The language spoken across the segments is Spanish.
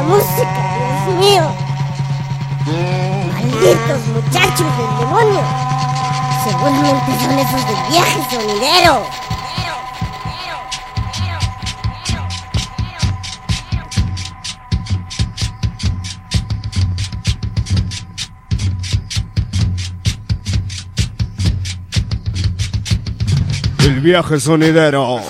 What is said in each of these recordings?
música, Dios mío! ¡Malditos muchachos del demonio! Seguramente son esos del viaje sonidero. El viaje sonidero.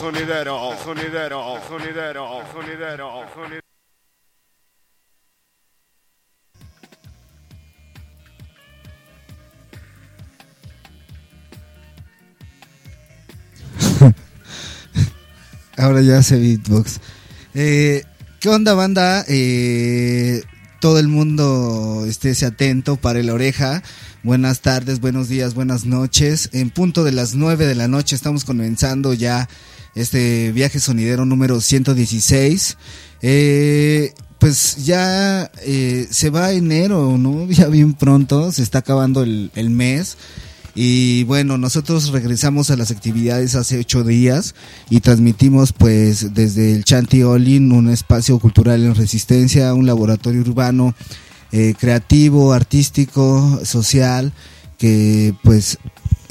Ahora ya hace beatbox. ¿Qué onda, banda? Todo el mundo estése atento, pare la oreja. Buenas tardes, buenos días, buenas noches. En punto de las 9 de la noche estamos comenzando ya este viaje sonidero número 116. Pues ya se va enero, ¿no? Ya bien pronto, se está acabando el mes. Y bueno, nosotros regresamos a las actividades hace 8 días y transmitimos pues desde el Chanti Olin, un espacio cultural en resistencia, un laboratorio urbano creativo, artístico, social, que pues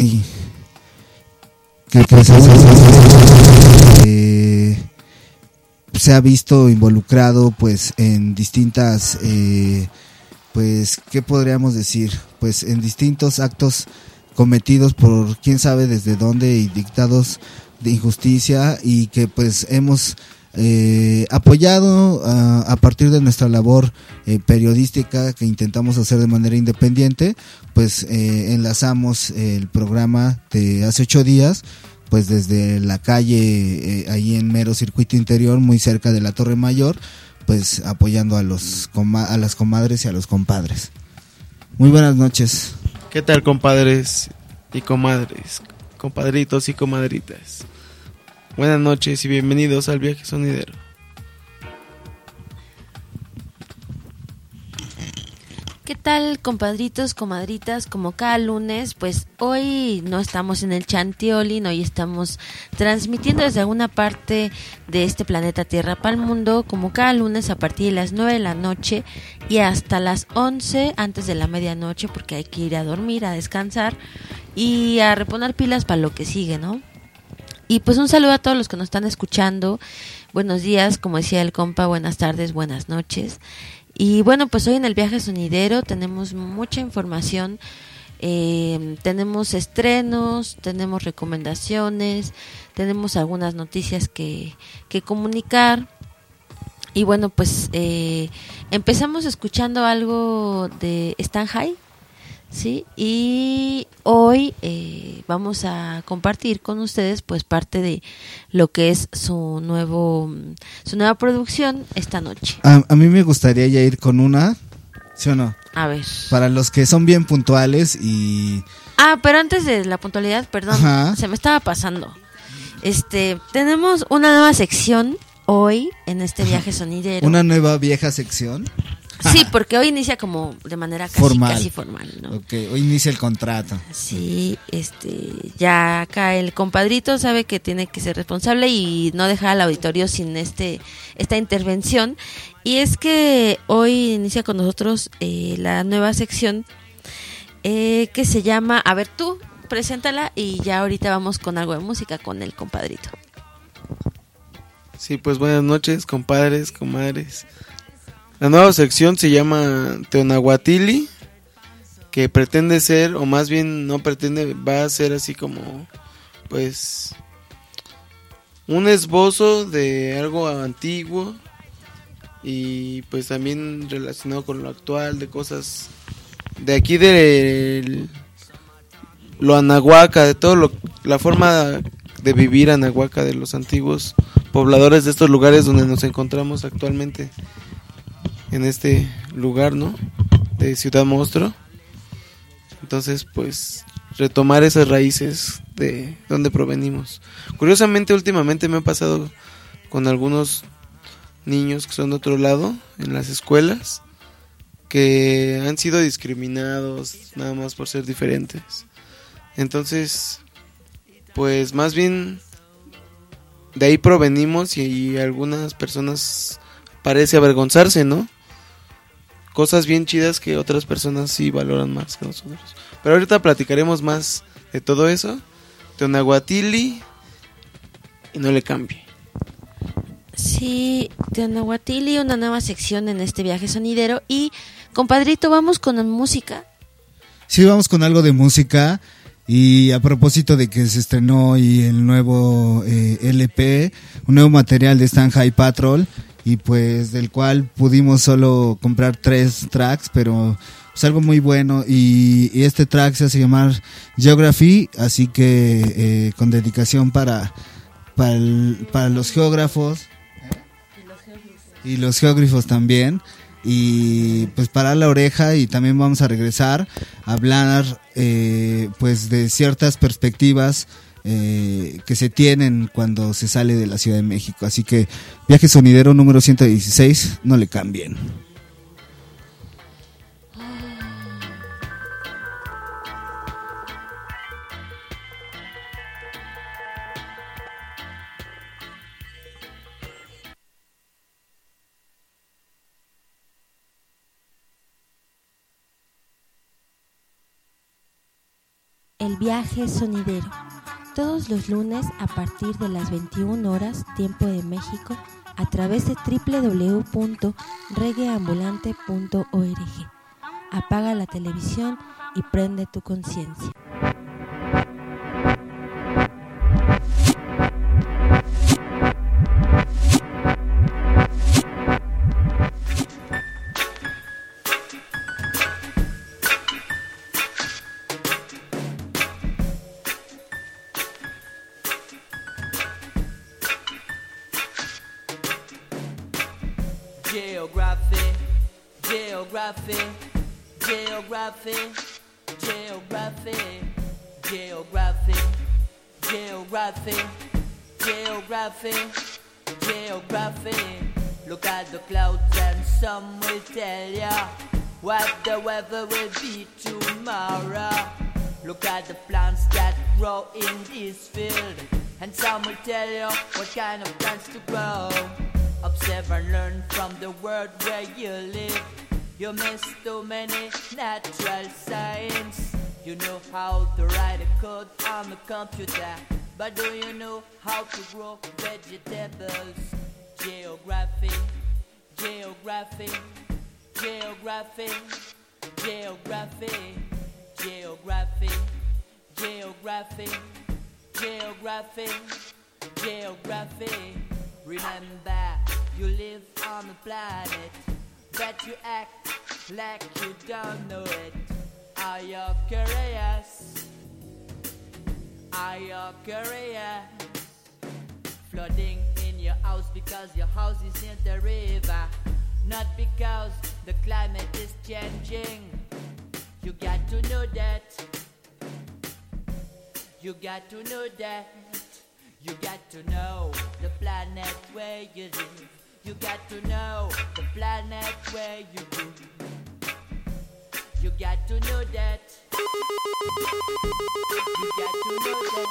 se ha visto involucrado pues en distintas pues ¿qué podríamos decir? Pues en distintos actos cometidos por quién sabe desde dónde y dictados de injusticia, y que pues hemos apoyado a partir de nuestra labor periodística que intentamos hacer de manera independiente. Pues enlazamos el programa de hace 8 días pues desde la calle ahí en mero circuito interior, muy cerca de la Torre Mayor, pues apoyando a las comadres y a los compadres. Muy buenas noches. ¿Qué tal, compadres y comadres, compadritos y comadritas? Buenas noches y bienvenidos al viaje sonidero. ¿Qué tal, compadritos, comadritas? Como cada lunes, pues hoy no estamos en el Chantiolín, hoy estamos transmitiendo desde alguna parte de este planeta Tierra para el mundo, como cada lunes a partir de las 9 de la noche y hasta las 11 antes de la medianoche, porque hay que ir a dormir, a descansar y a reponer pilas para lo que sigue, ¿no? Y pues un saludo a todos los que nos están escuchando. Buenos días, como decía el compa, buenas tardes, buenas noches. Y bueno, pues hoy en el viaje sonidero tenemos mucha información, tenemos estrenos, tenemos recomendaciones, tenemos algunas noticias que comunicar. Y bueno, pues empezamos escuchando algo de Stan High, ¿sí? Y hoy vamos a compartir con ustedes pues parte de lo que es su nueva producción esta noche. A mí me gustaría ya ir con una, ¿sí o no? A ver. Para los que son bien puntuales y... pero antes de la puntualidad, perdón, Ajá. Se me estaba pasando. Tenemos una nueva sección hoy en este viaje sonidero. Una nueva vieja sección. Sí, porque hoy inicia como de manera casi formal, ¿no? Ok, hoy inicia el contrato. Sí, ya acá el compadrito sabe que tiene que ser responsable y no dejar al auditorio sin esta intervención. Y es que hoy inicia con nosotros la nueva sección que se llama, a ver, tú preséntala y ya ahorita vamos con algo de música con el compadrito. Sí, pues buenas noches, compadres, comadres. La nueva sección se llama Teonahuatili, que pretende ser, o más bien no pretende, va a ser así como, pues, un esbozo de algo antiguo y pues también relacionado con lo actual, de cosas de aquí de lo anahuaca, de todo la forma de vivir anahuaca de los antiguos pobladores de estos lugares donde nos encontramos actualmente. En este lugar, ¿no? De Ciudad Monstruo. Entonces, pues, retomar esas raíces de donde provenimos. Curiosamente, últimamente me ha pasado con algunos niños que son de otro lado, en las escuelas, que han sido discriminados nada más por ser diferentes. Entonces, pues, más bien, de ahí provenimos y algunas personas parece avergonzarse, ¿no? cosas bien chidas que otras personas sí valoran más que nosotros. Pero ahorita platicaremos más de todo eso. Teonahuatili y no le cambie. Sí, Teonahuatili, una nueva sección en este viaje sonidero. Y, compadrito, vamos con la música. Sí, vamos con algo de música. Y a propósito de que se estrenó hoy el nuevo LP, un nuevo material de Stan High Patrol, y pues del cual pudimos solo comprar 3 tracks, pero es algo muy bueno, y este track se hace llamar Geography, así que con dedicación para los geógrafos y los geógrafos también. Y pues parar la oreja, y también vamos a regresar a hablar pues de ciertas perspectivas que se tienen cuando se sale de la Ciudad de México. Así que viaje sonidero número 116, no le cambien. El viaje sonidero. Todos los lunes a partir de las 21 horas, tiempo de México, a través de www.reggaeambulante.org. Apaga la televisión y prende tu conciencia. Geography, geography, geography, geography, geography, geography, geography, geography. Look at the clouds and some will tell ya what the weather will be tomorrow. Look at the plants that grow in this field, and some will tell you what kind of plants to grow. Observe and learn from the world where you live. You miss too many natural science. You know how to write a code on the computer, but do you know how to grow vegetables? Geography, geography, geography, geography, geography, geography, geography, geography. Remember, you live on a planet, but you act like you don't know it. Are you curious? Are you curious? Flooding in your house because your house is in the river, not because the climate is changing. You got to know that. You got to know that. You got to know the planet where you live. You got to know the planet where you live. You got to know that. You got to know that.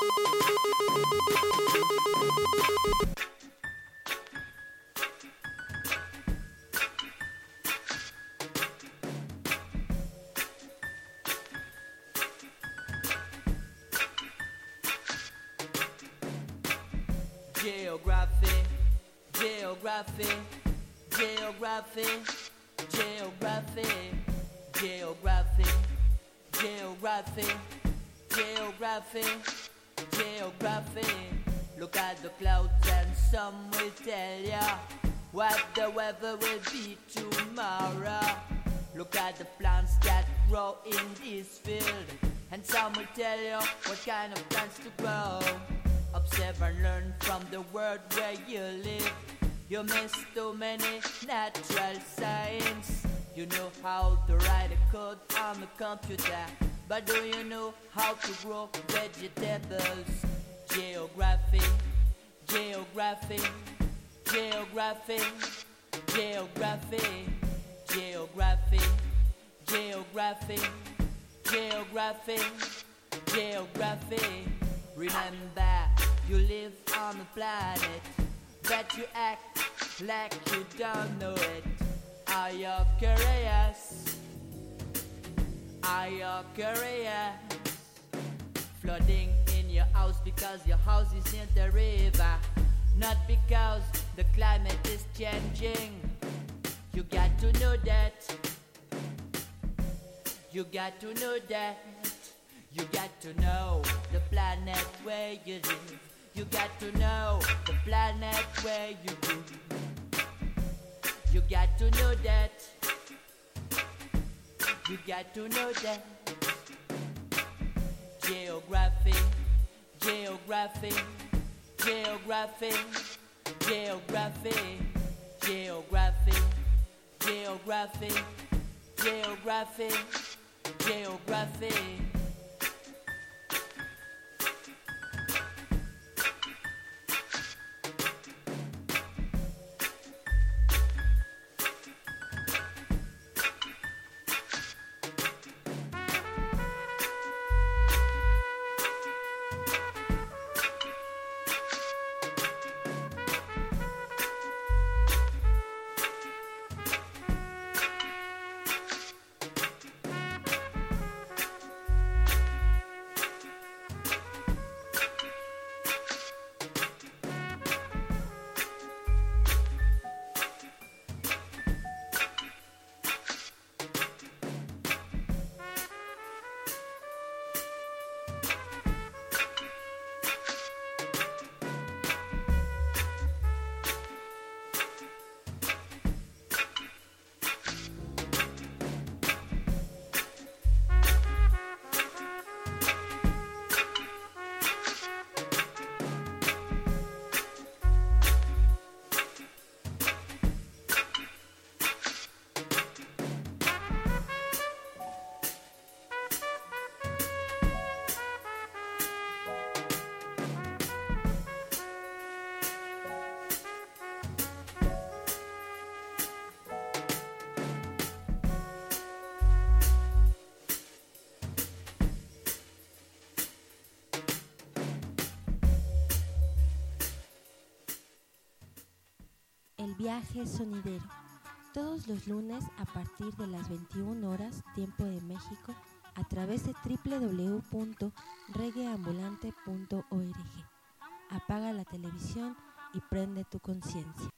Geography, geography, geography, geography, geography, geography, geography, geography. Look at the clouds and some will tell ya what the weather will be tomorrow. Look at the plants that grow in this field, and some will tell you what kind of plants to grow. Observe and learn from the world where you live. You miss too many natural science. You know how to write a code on the computer, but do you know how to grow vegetables? Geography, geography, geography, geography, geography, geography, geography, geography. Remember, you live on a planet, but you act like you don't know it. Are you curious? are you curious? Flooding in your house because your house is near the river, not because the climate is changing. You got to know that. You got to know that. You got to know the planet where you live. You got to know the planet where you live. You got to know that. You got to know that. Geography, geography, geography, geography, geography, geography, geography, geography. El viaje sonidero. Todos los lunes a partir de las 21 horas, tiempo de México, a través de www.reggaeambulante.org. Apaga la televisión y prende tu conciencia.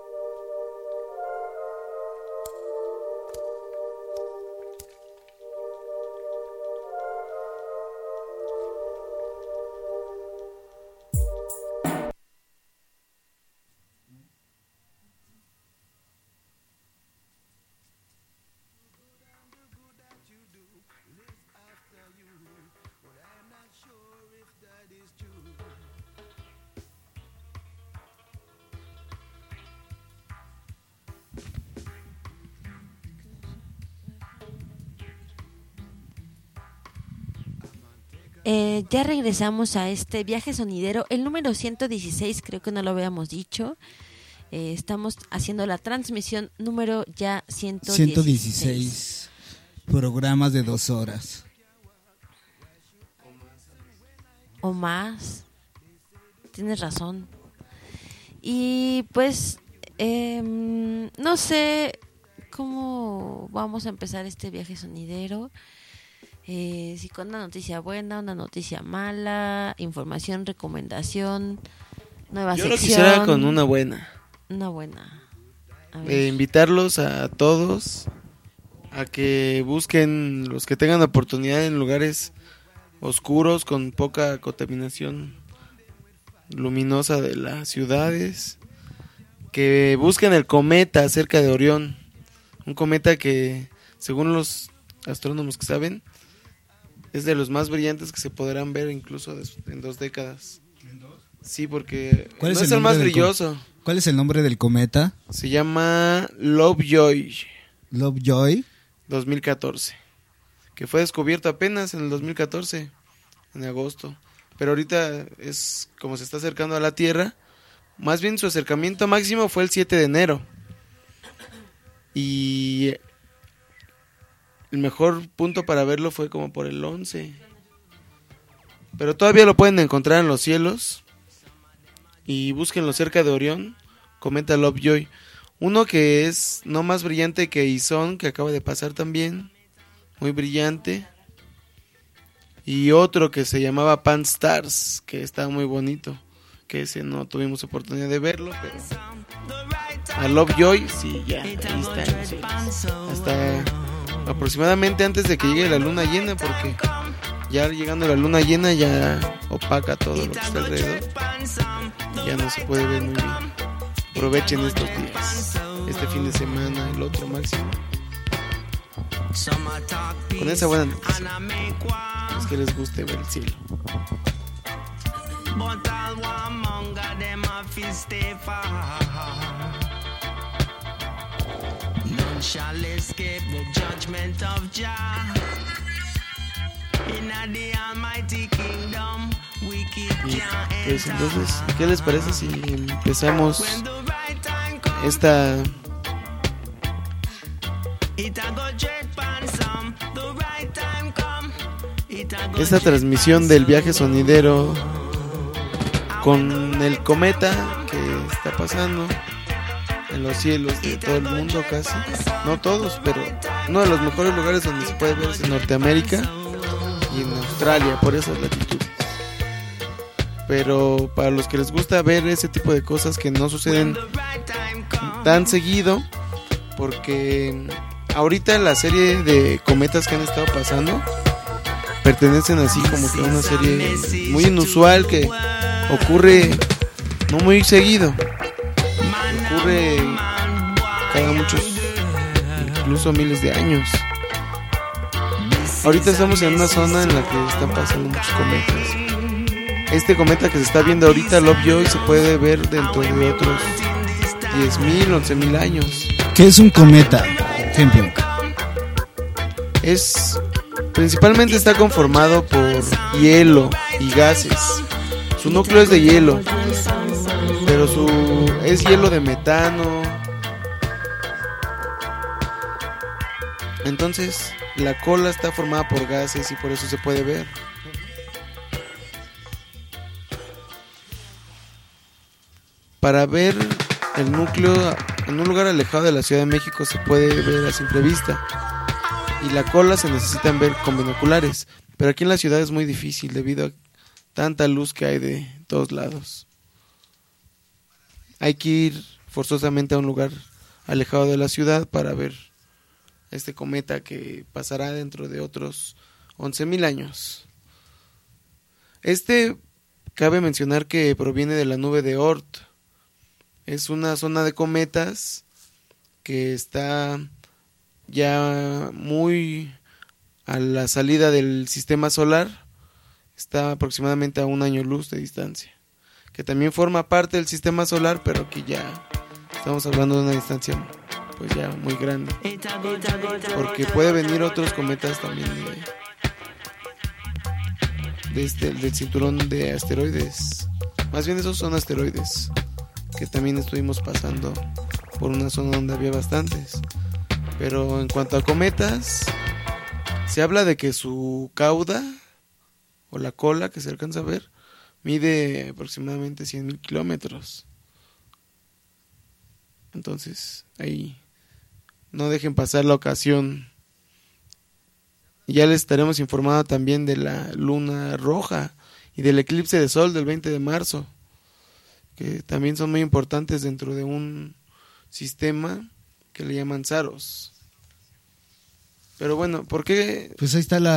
Ya regresamos a este viaje sonidero, el número 116, creo que no lo habíamos dicho. Estamos haciendo la transmisión número ya 116 programas de 2 horas. O más. Tienes razón. Y pues, no sé cómo vamos a empezar este viaje sonidero. Si con una noticia buena, una noticia mala, información, recomendación, nueva Yo sección. lo quisiera con una buena. Una buena. A ver. Invitarlos a todos a que busquen, los que tengan oportunidad, en lugares oscuros con poca contaminación luminosa de las ciudades, que busquen el cometa cerca de Orión. Un cometa que, según los astrónomos que saben, es de los más brillantes que se podrán ver incluso en 2 décadas. Sí, porque ¿Cuál no es es el el más nombre del brilloso. ¿Cuál es el nombre del cometa? Se llama Lovejoy Lovejoy. 2014, que fue descubierto apenas en el 2014, en agosto. Pero ahorita es como se está acercando a la Tierra. Más bien su acercamiento máximo fue el 7 de enero. Y el mejor punto para verlo fue como por el 11. Pero todavía lo pueden encontrar en los cielos. Y búsquenlo cerca de Orión, cometa Lovejoy. Uno que es no más brillante que Ison, que acaba de pasar también, muy brillante. Y otro que se llamaba Pan Stars, que estaba muy bonito, que ese no tuvimos oportunidad de verlo, pero a Lovejoy sí, ya, ahí está, sí, hasta aproximadamente antes de que llegue la luna llena, porque ya llegando la luna llena ya opaca todo lo que está alrededor, ya no se puede ver muy bien. Aprovechen estos días, este fin de semana, el otro máximo, con esa buena noticia. Es que les guste ver el cielo. Y pues entonces, ¿qué les parece si empezamos esta transmisión del viaje sonidero con el cometa que está pasando en los cielos de todo el mundo casi? No todos, pero uno de los mejores lugares donde se puede ver es en Norteamérica y en Australia, por esas latitudes. Pero para los que les gusta ver ese tipo de cosas que no suceden tan seguido, porque ahorita la serie de cometas que han estado pasando pertenecen así como que a una serie muy inusual que ocurre no muy seguido, ocurre cada muchos, incluso miles de años. Ahorita estamos en una zona en la que están pasando muchos cometas. Este cometa que se está viendo ahorita, Lovejoy, se puede ver dentro de otros 10.000, 11.000 años. ¿Qué es un cometa? Ejemplo. Principalmente está conformado por hielo y gases. Su núcleo es de hielo, pero es hielo de metano. Entonces, la cola está formada por gases y por eso se puede ver. Para ver el núcleo en un lugar alejado de la Ciudad de México se puede ver a simple vista. Y la cola se necesitan ver con binoculares, pero aquí en la ciudad es muy difícil debido a tanta luz que hay de todos lados. Hay que ir forzosamente a un lugar alejado de la ciudad para ver este cometa que pasará dentro de otros 11.000 años. Cabe mencionar que proviene de la nube de Oort. Es una zona de cometas que está ya muy a la salida del sistema solar, está aproximadamente a 1 año luz de distancia, que también forma parte del sistema solar, pero que ya estamos hablando de una distancia pues ya muy grande, porque puede venir otros cometas también del cinturón de asteroides, más bien esos son asteroides, que también estuvimos pasando por una zona donde había bastantes. Pero en cuanto a cometas, se habla de que su cauda, o la cola que se alcanza a ver, mide aproximadamente 100.000 kilómetros. Entonces, ahí no dejen pasar la ocasión. Ya les estaremos informando también de la luna roja y del eclipse de sol del 20 de marzo, que también son muy importantes dentro de un sistema que le llaman Saros. Pero bueno, ¿por qué? Pues ahí está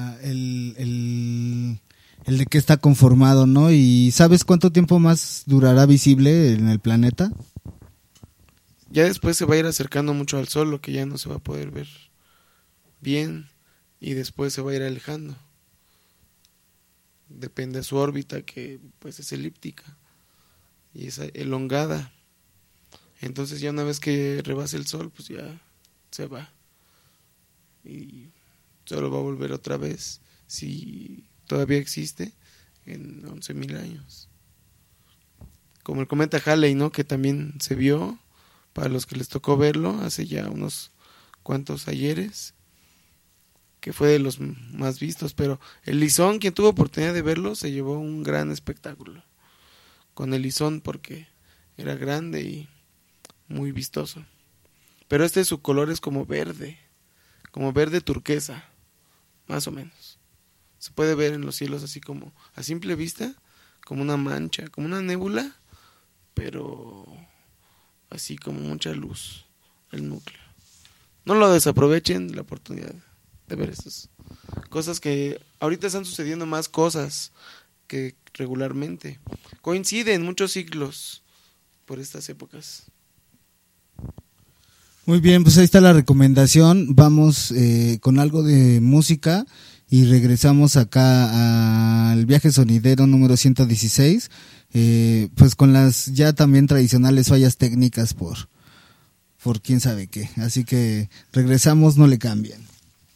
el de qué está conformado, ¿no? ¿Y sabes cuánto tiempo más durará visible en el planeta? Ya después se va a ir acercando mucho al Sol, lo que ya no se va a poder ver bien, y después se va a ir alejando. Depende de su órbita, que pues es elíptica y es elongada. Entonces ya una vez que rebase el Sol, pues ya se va. Y solo va a volver otra vez, si todavía existe, en 11.000 años. Como el cometa Halley, ¿no? Que también se vio, para los que les tocó verlo, hace ya unos cuantos ayeres, que fue de los más vistos. Pero el Lizón, quien tuvo oportunidad de verlo, se llevó un gran espectáculo con el Lizón, porque era grande y muy vistoso. Pero su color es como verde turquesa. más o menos. Se puede ver en los cielos así como a simple vista, como una mancha, como una nébula, pero así como mucha luz, el núcleo. No lo desaprovechen la oportunidad de ver estas cosas que ahorita están sucediendo más cosas que regularmente. Coinciden muchos ciclos por estas épocas. Muy bien, pues ahí está la recomendación. Vamos con algo de música y regresamos acá al viaje sonidero número 116, pues con las ya también tradicionales fallas técnicas por quién sabe qué. Así que regresamos, no le cambien.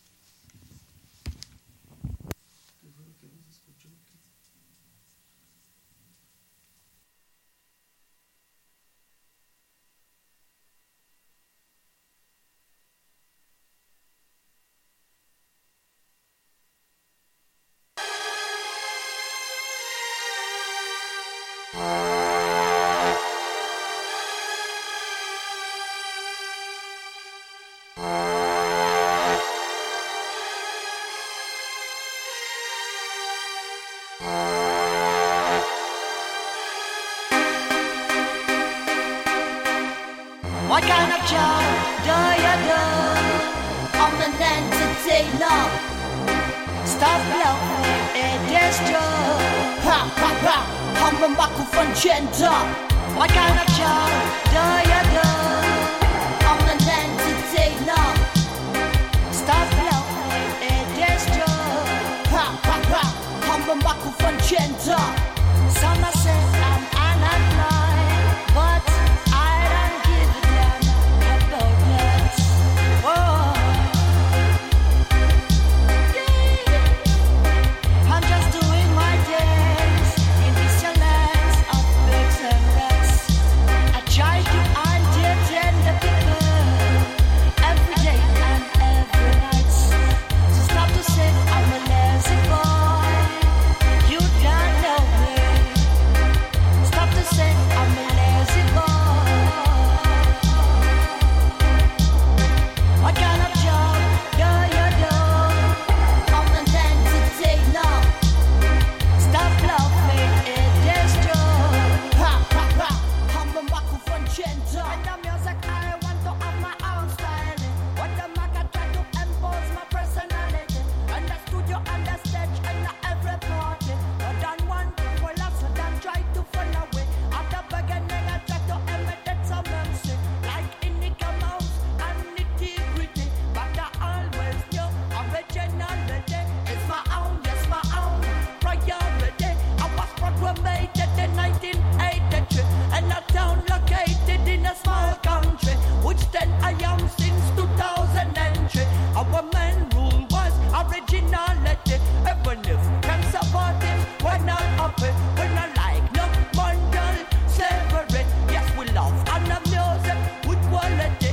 What kind of job do you do? I'm an entertainer. Stop laughing, it is true. Ha ha ha, I'm a microphone center. What kind of job do you do? I'm an entertainer. Stop laughing, it is true. Ha ha ha, I'm a microphone center. Some say I'm unemployed, but I don't give a damn about that. Whoa. Yeah. I'm just doing my days in this land of pigs and rats. I try to entertain the people every day and every night. So stop to say I'm a lazy boy. You don't know me. Stop to say I'm a lazy boy. What kind of job do you do? I'm an entertainer. Stop laughing, it is true. Ha ha ha, I'm a microphone center. In the music I want to have my own style. What the mac I try to impose my personality. In the studio, on the stage, and every party. But on one people also don't try to follow it. At the beginning I try to imitate some MC. Like Indica Mouse and Nitty-Gritty. But I always knew originality is my own, yes my own priority. I was programmed in 1983 in a town located in a small country, which then I am since 2003. Our main rule was originality. Even if conservative, we're not happy. We're not like no bundle slavery. Yes, we love and the music with quality.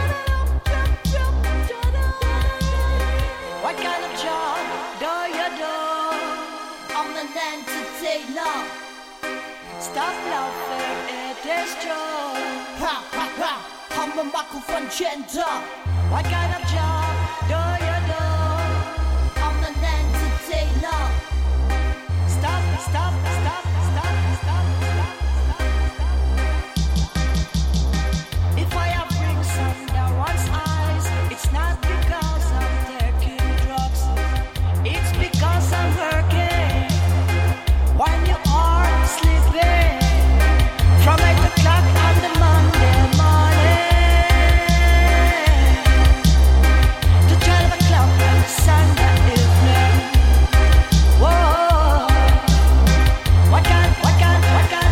What kind of job do you do? I'm an entertainer. Stop laughing, it is true. Ha ha ha, I'm a microphone center. What kind of job do you do? I'm an entertainer. Stop, stop, stop, stop, stop, stop, stop. If I have rings under one's eyes, it's not because I'm taking drugs. It's because I'm working. When you are sleeping, from 8 o'clock on the Monday morning to 12 o'clock on the Sunday evening. Whoa, what kind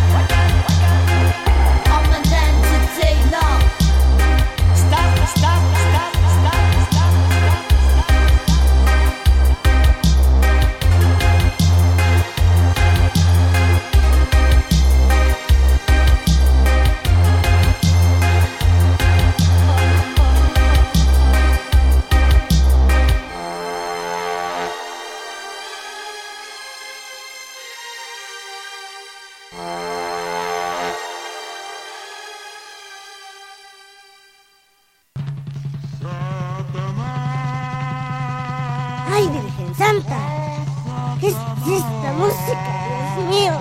Santa, ¿qué es esta música, Dios mío?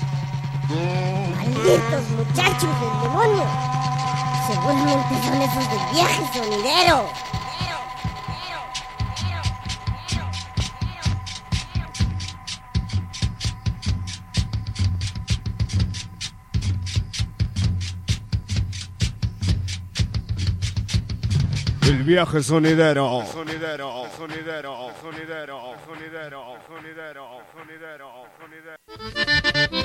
Malditos muchachos del demonio. Seguramente son esos del viaje sonidero. El viaje sonidero. Sonidero, sonidero, sonidero, sonidero, sonidero, sonidero, sonidero.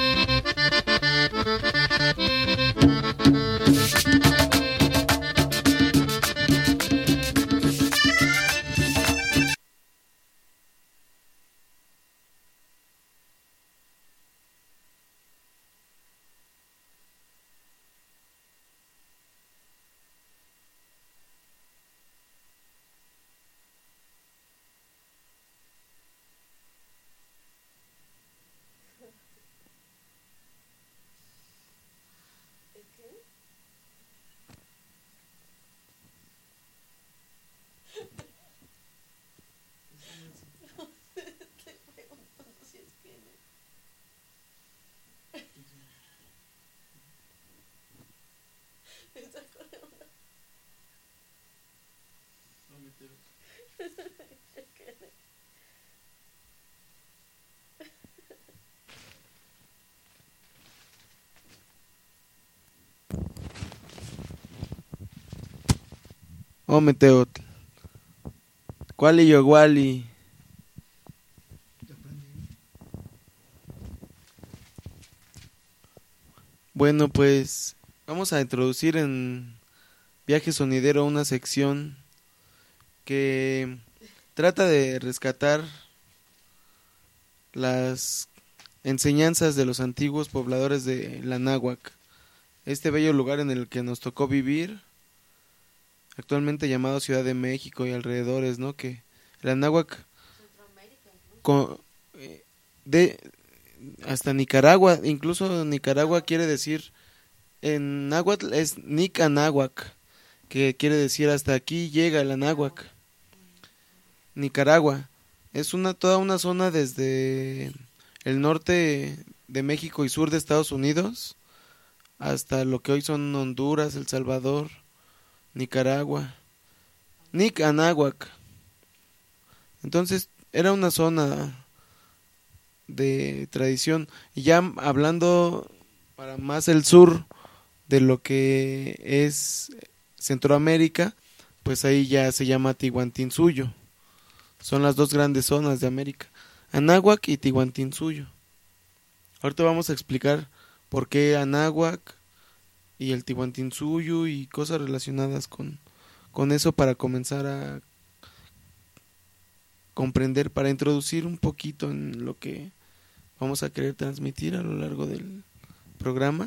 Ometeotl. Cuali yoguali. Bueno, pues vamos a introducir en Viaje Sonidero una sección que trata de rescatar las enseñanzas de los antiguos pobladores de la Náhuac, este bello lugar en el que nos tocó vivir, actualmente llamado Ciudad de México y alrededores, ¿no? Que la Náhuac hasta Nicaragua, incluso Nicaragua quiere decir, en náhuatl es Nicanáhuac, que quiere decir hasta aquí llega la Náhuac. Nicaragua es toda una zona desde el norte de México y sur de Estados Unidos hasta lo que hoy son Honduras, El Salvador, Nicaragua, Nicanáhuac. Entonces era una zona de tradición. Y ya hablando para más el sur de lo que es Centroamérica, pues ahí ya se llama Tihuantinsuyo. Son las dos grandes zonas de América, Anáhuac y Tihuantinsuyo. Ahorita vamos a explicar por qué Anáhuac y el Tihuantinsuyo y cosas relacionadas con eso, para comenzar a comprender, para introducir un poquito en lo que vamos a querer transmitir a lo largo del programa.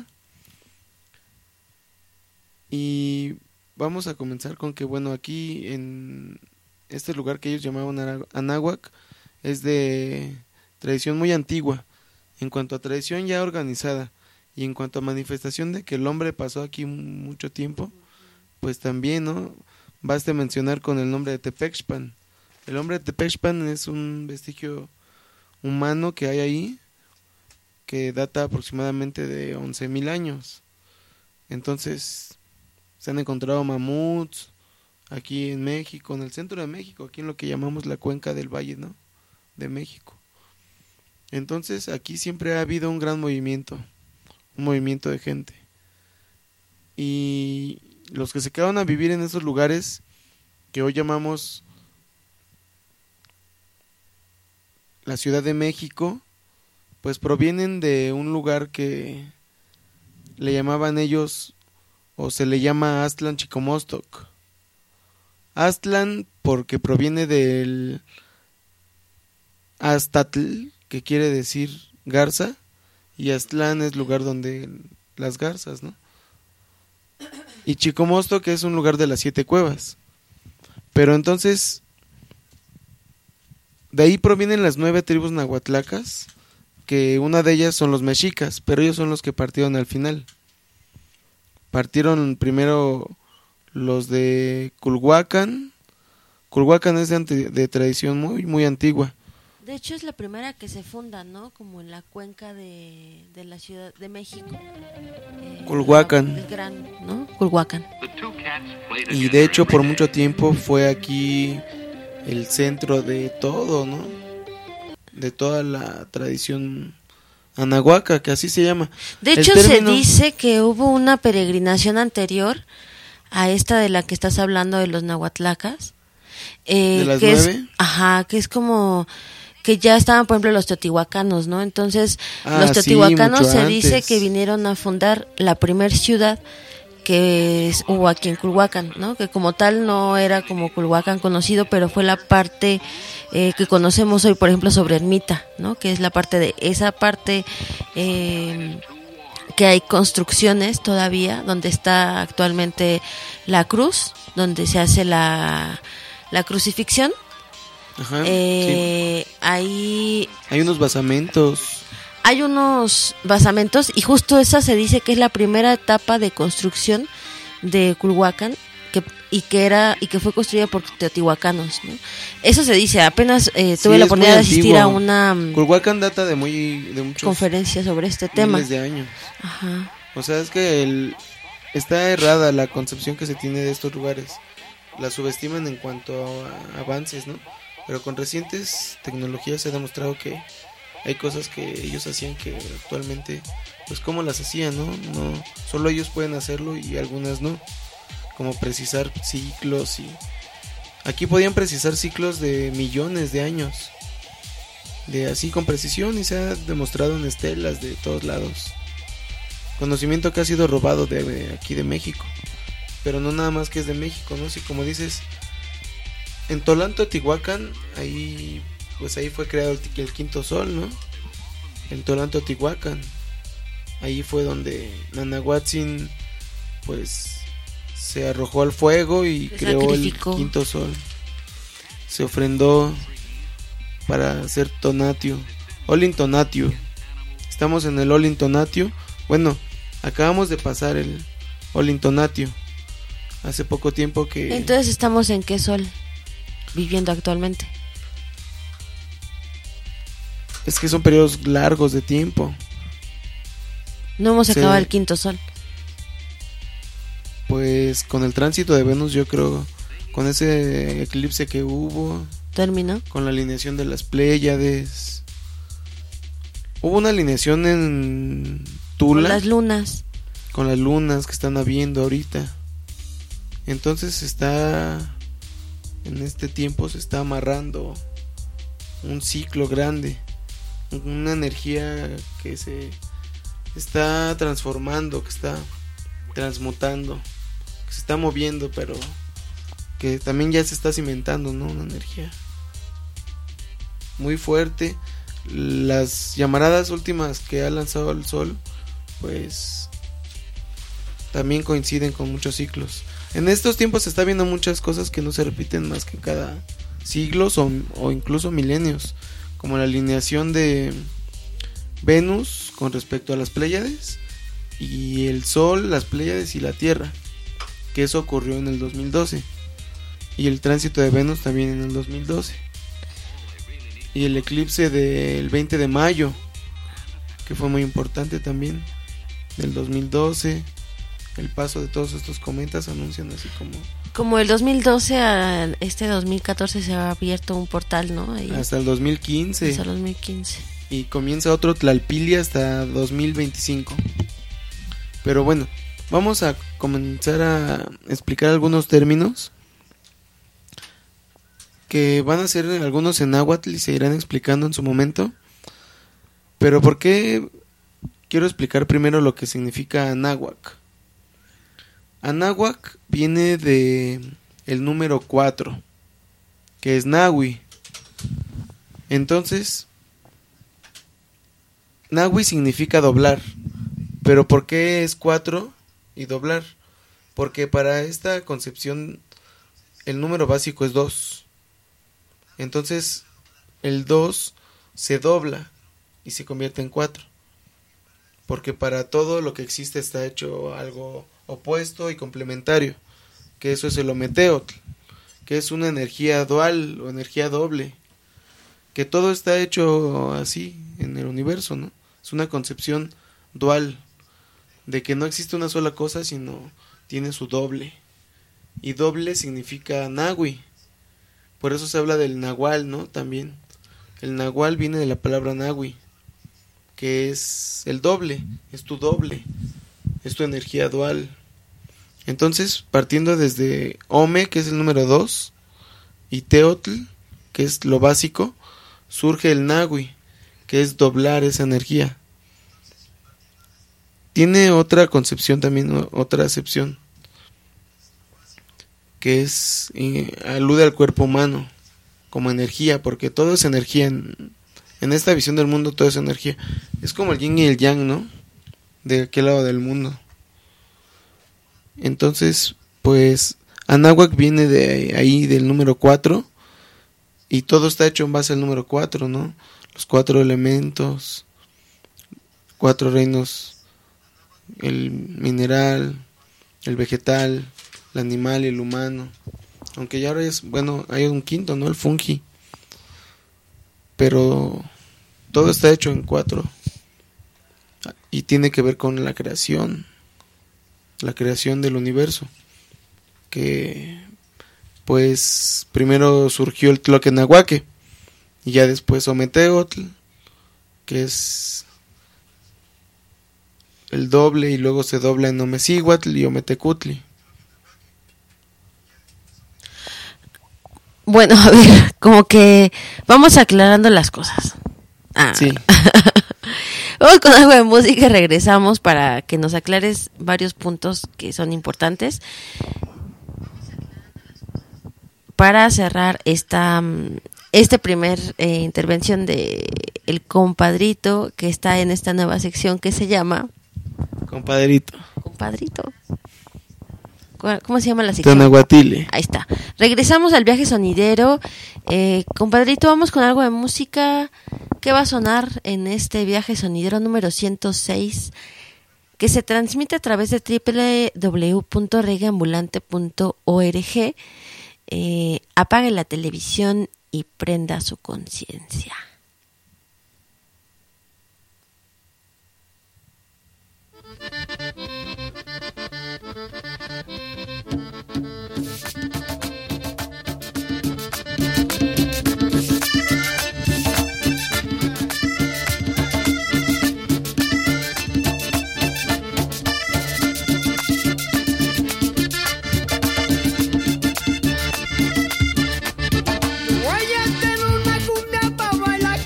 Y vamos a comenzar con que, bueno, aquí en este lugar que ellos llamaban Anáhuac es de tradición muy antigua, en cuanto a tradición ya organizada, y en cuanto a manifestación de que el hombre pasó aquí mucho tiempo, pues también, ¿no? Baste mencionar con el nombre de Tepexpan. El nombre de Tepexpan es un vestigio humano que hay ahí, que data aproximadamente de 11,000 años. Entonces se han encontrado mamuts aquí en México, en el centro de México, aquí en lo que llamamos la cuenca del Valle, ¿no?, de México. Entonces aquí siempre ha habido un gran movimiento, un movimiento de gente. Y los que se quedaron a vivir en esos lugares que hoy llamamos la Ciudad de México, pues provienen de un lugar que le llamaban ellos, o se le llama Aztlán Chicomostoc. Aztlán porque proviene del Aztatl, que quiere decir garza, y Aztlán es lugar donde las garzas, ¿no? Y Chicomostoc, que es un lugar de las 7 cuevas. Pero entonces, de ahí provienen las 9 tribus nahuatlacas, que una de ellas son los mexicas, pero ellos son los que partieron al final. Partieron primero los de Culhuacán. Culhuacán es de tradición muy, muy antigua. De hecho es la primera que se funda, ¿no? Como en la cuenca de la Ciudad de México. Culhuacán. El gran, ¿no? Culhuacán. Y de hecho por mucho tiempo fue aquí el centro de todo, ¿no? De toda la tradición anahuaca, que así se llama. De El hecho término- se dice que hubo una peregrinación anterior a esta de la que estás hablando de los nahuatlacas. ¿De las que 9? que es como que ya estaban, por ejemplo, los teotihuacanos, ¿no? Entonces, Ah, los sí, teotihuacanos mucho se dice antes. que vinieron a fundar la primer ciudad que hubo aquí en Culhuacán, ¿no? Que como tal no era como Culhuacán conocido, pero fue la parte que conocemos hoy, por ejemplo, sobre Ermita, ¿no? Que es la parte de esa parte que hay construcciones todavía, donde está actualmente la cruz, donde se hace la crucifixión. Ajá, sí. Ahí Hay unos basamentos. hay unos basamentos y justo esa se dice que es la primera etapa de construcción de Culhuacán y que fue construida por teotihuacanos, ¿no? Eso se dice. Apenas tuve Sí, la es oportunidad muy de asistir antiguo. a una Culhuacán data de muchos conferencia sobre este tema. miles de años. Ajá. O sea, es que está errada la concepción que se tiene de estos lugares. La subestiman en cuanto a avances, ¿no? Pero con recientes tecnologías se ha demostrado que hay cosas que ellos hacían que actualmente, pues cómo las hacían, ¿no? No, solo ellos pueden hacerlo y algunas no. Como precisar ciclos y aquí podían precisar ciclos de millones de años. De así con precisión y se ha demostrado en estelas de todos lados. Conocimiento que ha sido robado de aquí de México. Pero no nada más que es de México, ¿no? Si como dices, en Tolanto-Teotihuacán, ahí fue creado el quinto sol, ¿no? En Tolanto-Teotihuacán. Ahí fue donde Nanahuatzin, pues, se arrojó al fuego y Se creó sacrificó. el quinto sol. Se ofrendó para hacer Tonatio. Olintonatio. Estamos en el Olintonatio. Bueno, acabamos de pasar el Olintonatio. Hace poco tiempo que... Entonces estamos en qué sol viviendo actualmente. Es que son periodos largos de tiempo. No hemos Sí. acabado el quinto sol. Pues con el tránsito de Venus, yo creo, con ese eclipse que hubo, ¿Terminó? con la alineación de las Pléyades. Hubo una alineación en Tula Con las lunas. con las lunas que están habiendo ahorita. Entonces en este tiempo se está amarrando un ciclo grande, una energía que se está transformando, que está transmutando, que se está moviendo, pero que también ya se está cimentando, ¿no? Una energía muy fuerte. Las llamaradas últimas que ha lanzado el sol, pues también coinciden con muchos ciclos. En estos tiempos se está viendo muchas cosas que no se repiten más que cada siglos o incluso milenios, como la alineación de Venus con respecto a las Pléyades y el Sol, las Pléyades y la Tierra, que eso ocurrió en el 2012, y el tránsito de Venus también en el 2012, y el eclipse del 20 de mayo, que fue muy importante también, del 2012. El paso de todos estos cometas anuncian así Como el 2012 a este 2014 se ha abierto un portal, ¿no? Ahí, hasta el 2015. hasta el 2015. Y comienza otro Tlalpili hasta 2025. Pero bueno, vamos a comenzar a explicar algunos términos que van a ser algunos en náhuatl y se irán explicando en su momento. Pero ¿por qué quiero explicar primero lo que significa náhuatl? Anáhuac viene de el número 4, que es Nahui. Entonces, Nahui significa doblar. Pero ¿por qué es 4 y doblar? Porque para esta concepción el número básico es 2. Entonces, el 2 se dobla y se convierte en 4. Porque para todo lo que existe está hecho algo opuesto y complementario, que eso es el ometeotl, que es una energía dual o energía doble, que todo está hecho así en el universo, ¿no? Es una concepción dual, de que no existe una sola cosa, sino tiene su doble. Y doble significa Nahui. Por eso se habla del Nahual, ¿no? También. El Nahual viene de la palabra Nahui, que es el doble, es tu doble, es tu energía dual. Entonces, partiendo desde Ome, que es el número 2, y Teotl, que es lo básico, surge el Nahui, que es doblar esa energía. Tiene otra concepción también, otra acepción, que es, alude al cuerpo humano como energía, porque todo es energía. En esta visión del mundo todo es energía. Es como el yin y el yang, ¿no? De aquel lado del mundo. Entonces, pues, Anáhuac viene de ahí, del número 4, y todo está hecho en base al número 4, ¿no? Los 4 elementos, 4 reinos, el mineral, el vegetal, el animal y el humano. Aunque ya ahora es, bueno, hay un quinto, ¿no? El fungi. Pero todo está hecho en 4. Y tiene que ver con la creación del universo. Que, pues, primero surgió el Tloquenahuaque. Y ya después Ometeotl, que es el doble, y luego se dobla en Omecíhuatl y Ometecutli. Bueno, a ver, como que vamos aclarando las cosas. Sí. Vamos con algo de música y regresamos para que nos aclares varios puntos que son importantes para cerrar esta primer intervención de el compadrito que está en esta nueva sección que se llama Compadrito. ¿Cómo se llama la sección? Tonahuatile. Ahí está. Regresamos al viaje sonidero. Compadrito, vamos con algo de música. ¿Qué va a sonar en este viaje sonidero número 106? Que se transmite a través de www.reggaeambulante.org. Apague la televisión y prenda su conciencia. Oye, tengo una cumbia pa' bailar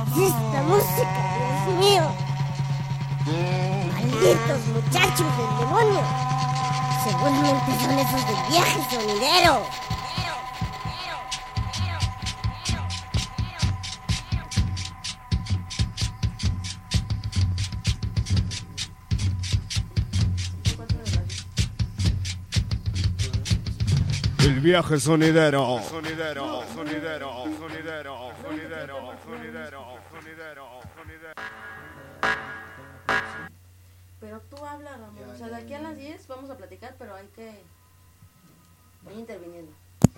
es esta música, Dios mío? Malditos muchachos del demonio. Seguramente son esos del viaje sonidero. El viaje sonidero. Sonidero, sonidero, sonidero, sonidero, sonidero, sonidero, sonidero. Pero tú habla, Ramón. O sea, de aquí a las 10 vamos a platicar, pero hay que ir interviniendo.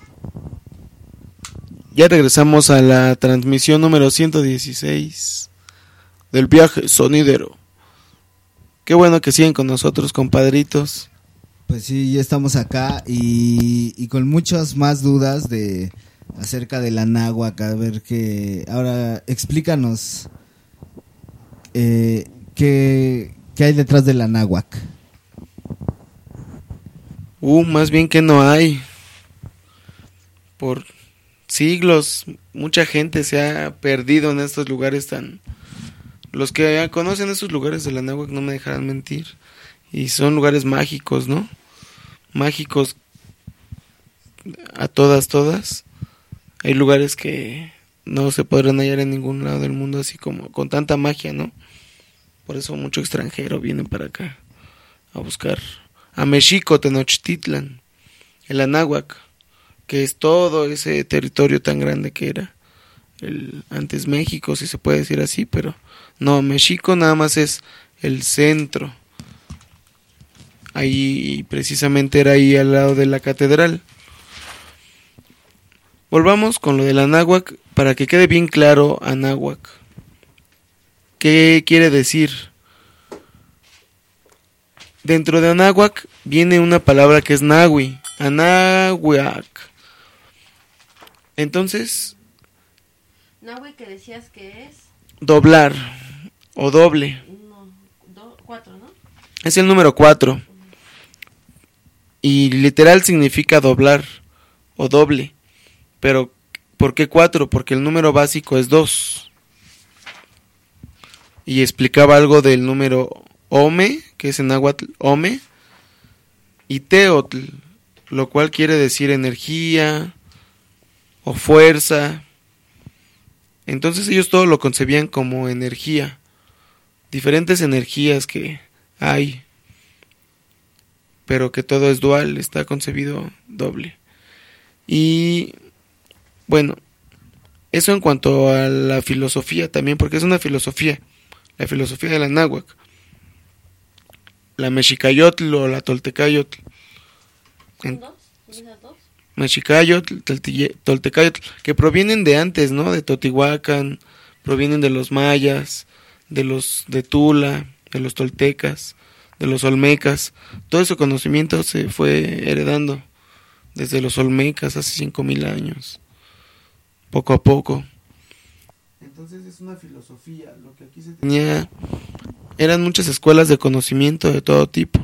Ya regresamos a la transmisión número 116 del viaje sonidero. Qué bueno que siguen con nosotros, compadritos. Pues sí, ya estamos acá y con muchas más dudas acerca de la náhuatl. A ver que ahora explícanos qué hay detrás de la náhuatl. Más bien que no hay. Por siglos, mucha gente se ha perdido en estos lugares tan... Los que conocen estos lugares de la náhuatl no me dejarán mentir. Y son lugares mágicos, ¿no? Mágicos a todas. Hay lugares que no se podrán hallar en ningún lado del mundo así como con tanta magia, ¿no? Por eso mucho extranjero viene para acá a buscar a Mexico, Tenochtitlan, el Anáhuac, que es todo ese territorio tan grande que era antes México, si se puede decir así, pero no, México nada más es el centro. Ahí precisamente era ahí al lado de la catedral. Volvamos con lo del Anáhuac para que quede bien claro Anáhuac. ¿Qué quiere decir? Dentro de Anáhuac viene una palabra que es Nahui, Anáhuac. Entonces, Nahui, que decías que es doblar o doble. 4, ¿no? Es el número 4. Y literal significa doblar o doble. Pero, ¿por qué 4? Porque el número básico es 2. Y explicaba algo del número Ome, que es en náhuatl Ome, y Teotl, lo cual quiere decir energía o fuerza. Entonces ellos todo lo concebían como energía. Diferentes energías que hay, pero que todo es dual, está concebido doble. Y bueno, eso en cuanto a la filosofía también, porque es una filosofía, la filosofía de la náhuatl, la mexicayotl o la toltecayotl. ¿Son dos? ¿Son esas dos? Mexicayotl, toltecayotl, que provienen de antes, ¿no? De Teotihuacán, provienen de los mayas, de Tula, de los toltecas, de los olmecas. Todo ese conocimiento se fue heredando desde los olmecas hace 5000 años, poco a poco. Entonces es una filosofía, lo que aquí se tenía eran muchas escuelas de conocimiento de todo tipo.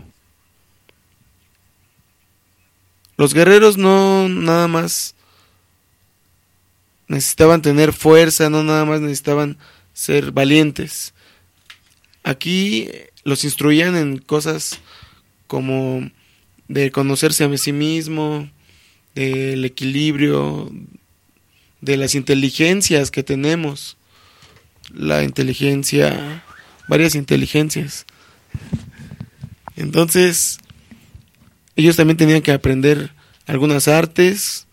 Los guerreros no nada más necesitaban tener fuerza, no nada más necesitaban ser valientes. Aquí los instruían en cosas como de conocerse a sí mismo, del equilibrio, de las inteligencias que tenemos, la inteligencia, varias inteligencias. Entonces, ellos también tenían que aprender algunas artes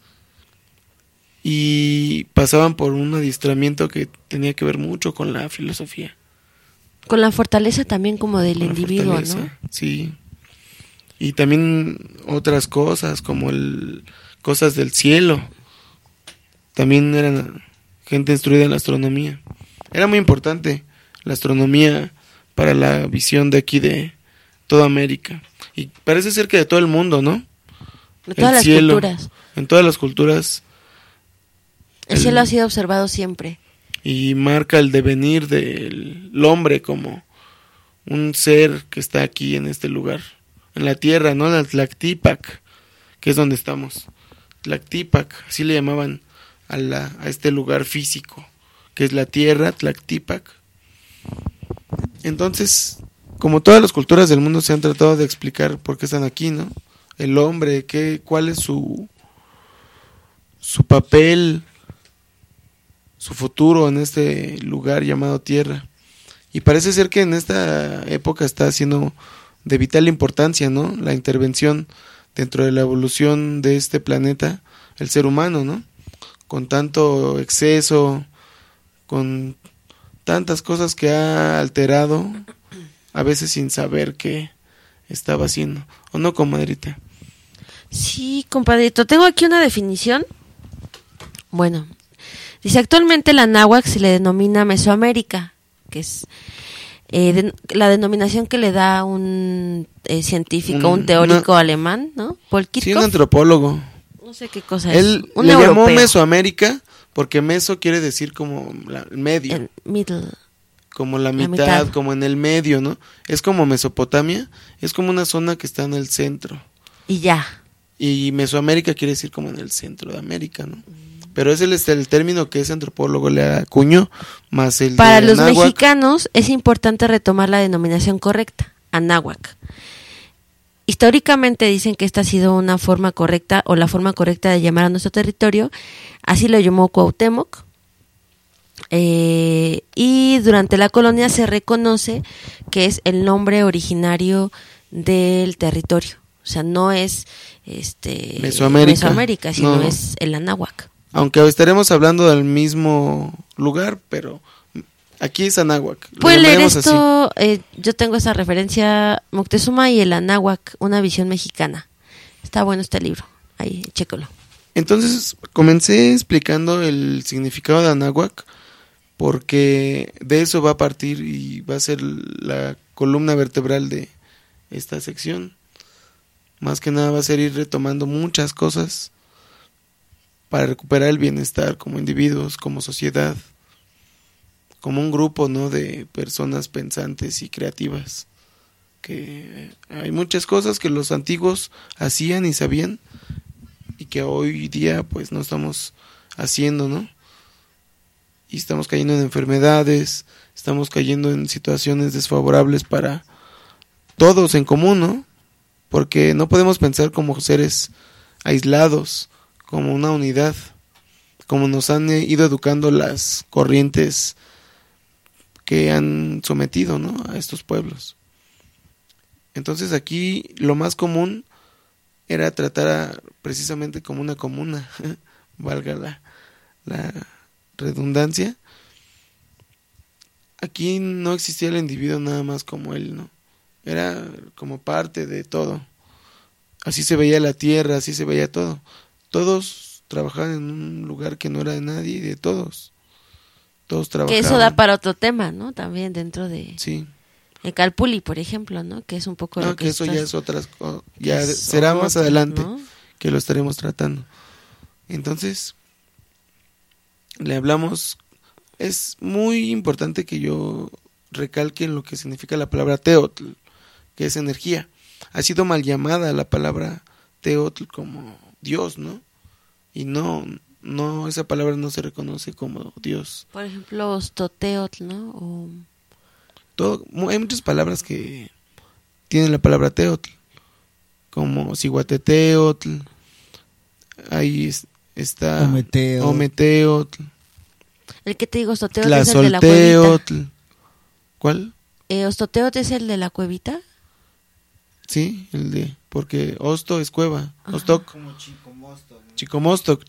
y pasaban por un adiestramiento que tenía que ver mucho con la filosofía. Con la fortaleza también como del Con la individuo, fortaleza, ¿no? Sí. Y también otras cosas como cosas del cielo. También eran gente instruida en la astronomía. Era muy importante la astronomía para la visión de aquí de toda América. Y parece ser que de todo el mundo, ¿no? De todas las cielo, culturas. En todas las culturas. El cielo ha sido observado siempre. Y marca el devenir del hombre como un ser que está aquí en este lugar, en la tierra, ¿no? La Tlactipac, que es donde estamos. Tlactipac, así le llamaban a este lugar físico que es la tierra, Tlactipac. Entonces, como todas las culturas del mundo se han tratado de explicar por qué están aquí, ¿no? El hombre, cuál es su papel, su futuro en este lugar llamado Tierra. Y parece ser que en esta época está siendo de vital importancia, ¿no? La intervención dentro de la evolución de este planeta, el ser humano, ¿no? Con tanto exceso, con tantas cosas que ha alterado, a veces sin saber qué estaba haciendo. ¿O no, comadrita? Sí, compadrito. Tengo aquí una definición. Bueno, dice: actualmente la náhuatl se le denomina Mesoamérica, que es la denominación que le da un científico, un teórico alemán, ¿no? Paul Kirchhoff. Sí, un antropólogo. No sé qué cosa Él es. Un le europeo. llamó Mesoamérica porque meso quiere decir como el medio. El middle. Como la mitad, como en el medio, ¿no? Es como Mesopotamia, es como una zona que está en el centro. Y ya. Y Mesoamérica quiere decir como en el centro de América, ¿no? Pero ese es el término que ese antropólogo le acuñó, más el Para de los náhuatl. mexicanos es importante retomar la denominación correcta, anáhuac. Históricamente dicen que esta ha sido una forma correcta o la forma correcta de llamar a nuestro territorio, así lo llamó Cuauhtémoc. Y durante la colonia se reconoce que es el nombre originario del territorio, o sea, no es Mesoamérica, sino no. es el anáhuac. Aunque estaremos hablando del mismo lugar, pero aquí es anáhuac. lo Puede leer llamaremos esto, yo tengo esa referencia, Moctezuma y el anáhuac, una visión mexicana. Está bueno este libro, ahí, chécalo. Entonces comencé explicando el significado de anáhuac, porque de eso va a partir y va a ser la columna vertebral de esta sección. Más que nada va a ser ir retomando muchas cosas para recuperar el bienestar como individuos, como sociedad, como un grupo, ¿no?, de personas pensantes y creativas. Que hay muchas cosas que los antiguos hacían y sabían y que hoy día pues no estamos haciendo, ¿no? Y estamos cayendo en enfermedades, estamos cayendo en situaciones desfavorables para todos en común, ¿no? Porque no podemos pensar como seres aislados, como una unidad, como nos han ido educando las corrientes que han sometido, ¿no?, a estos pueblos. Entonces aquí lo más común era tratar precisamente como una comuna, valga la redundancia. Aquí no existía el individuo nada más como él, ¿no? Era como parte de todo. Así se veía la tierra, así se veía todo. Todos trabajaban en un lugar que no era de nadie y de todos. Todos trabajaban. Que eso da para otro tema, ¿no? También dentro de Sí. el Calpulli, por ejemplo, ¿no? Que es un poco No, lo que eso ya es otras cosas. Ya es será más otro, adelante, ¿no? que lo estaremos tratando. Entonces, le hablamos. Es muy importante que yo recalque lo que significa la palabra teotl, que es energía. Ha sido mal llamada la palabra teotl como Dios, ¿no? Y no, esa palabra no se reconoce como Dios. Por ejemplo, Ostoteotl, ¿no? Hay muchas palabras que tienen la palabra teotl, como Cihuateteotl, ahí está Ometeotl, El que te digo, Ostoteotl es el de la cuevita. Tlazolteotl. ¿Cuál? ¿Ostoteotl es el de la cuevita? Sí, porque Osto es cueva, Ajá. Ostoc. Como Chicomosto, ¿no? Chicomostoc,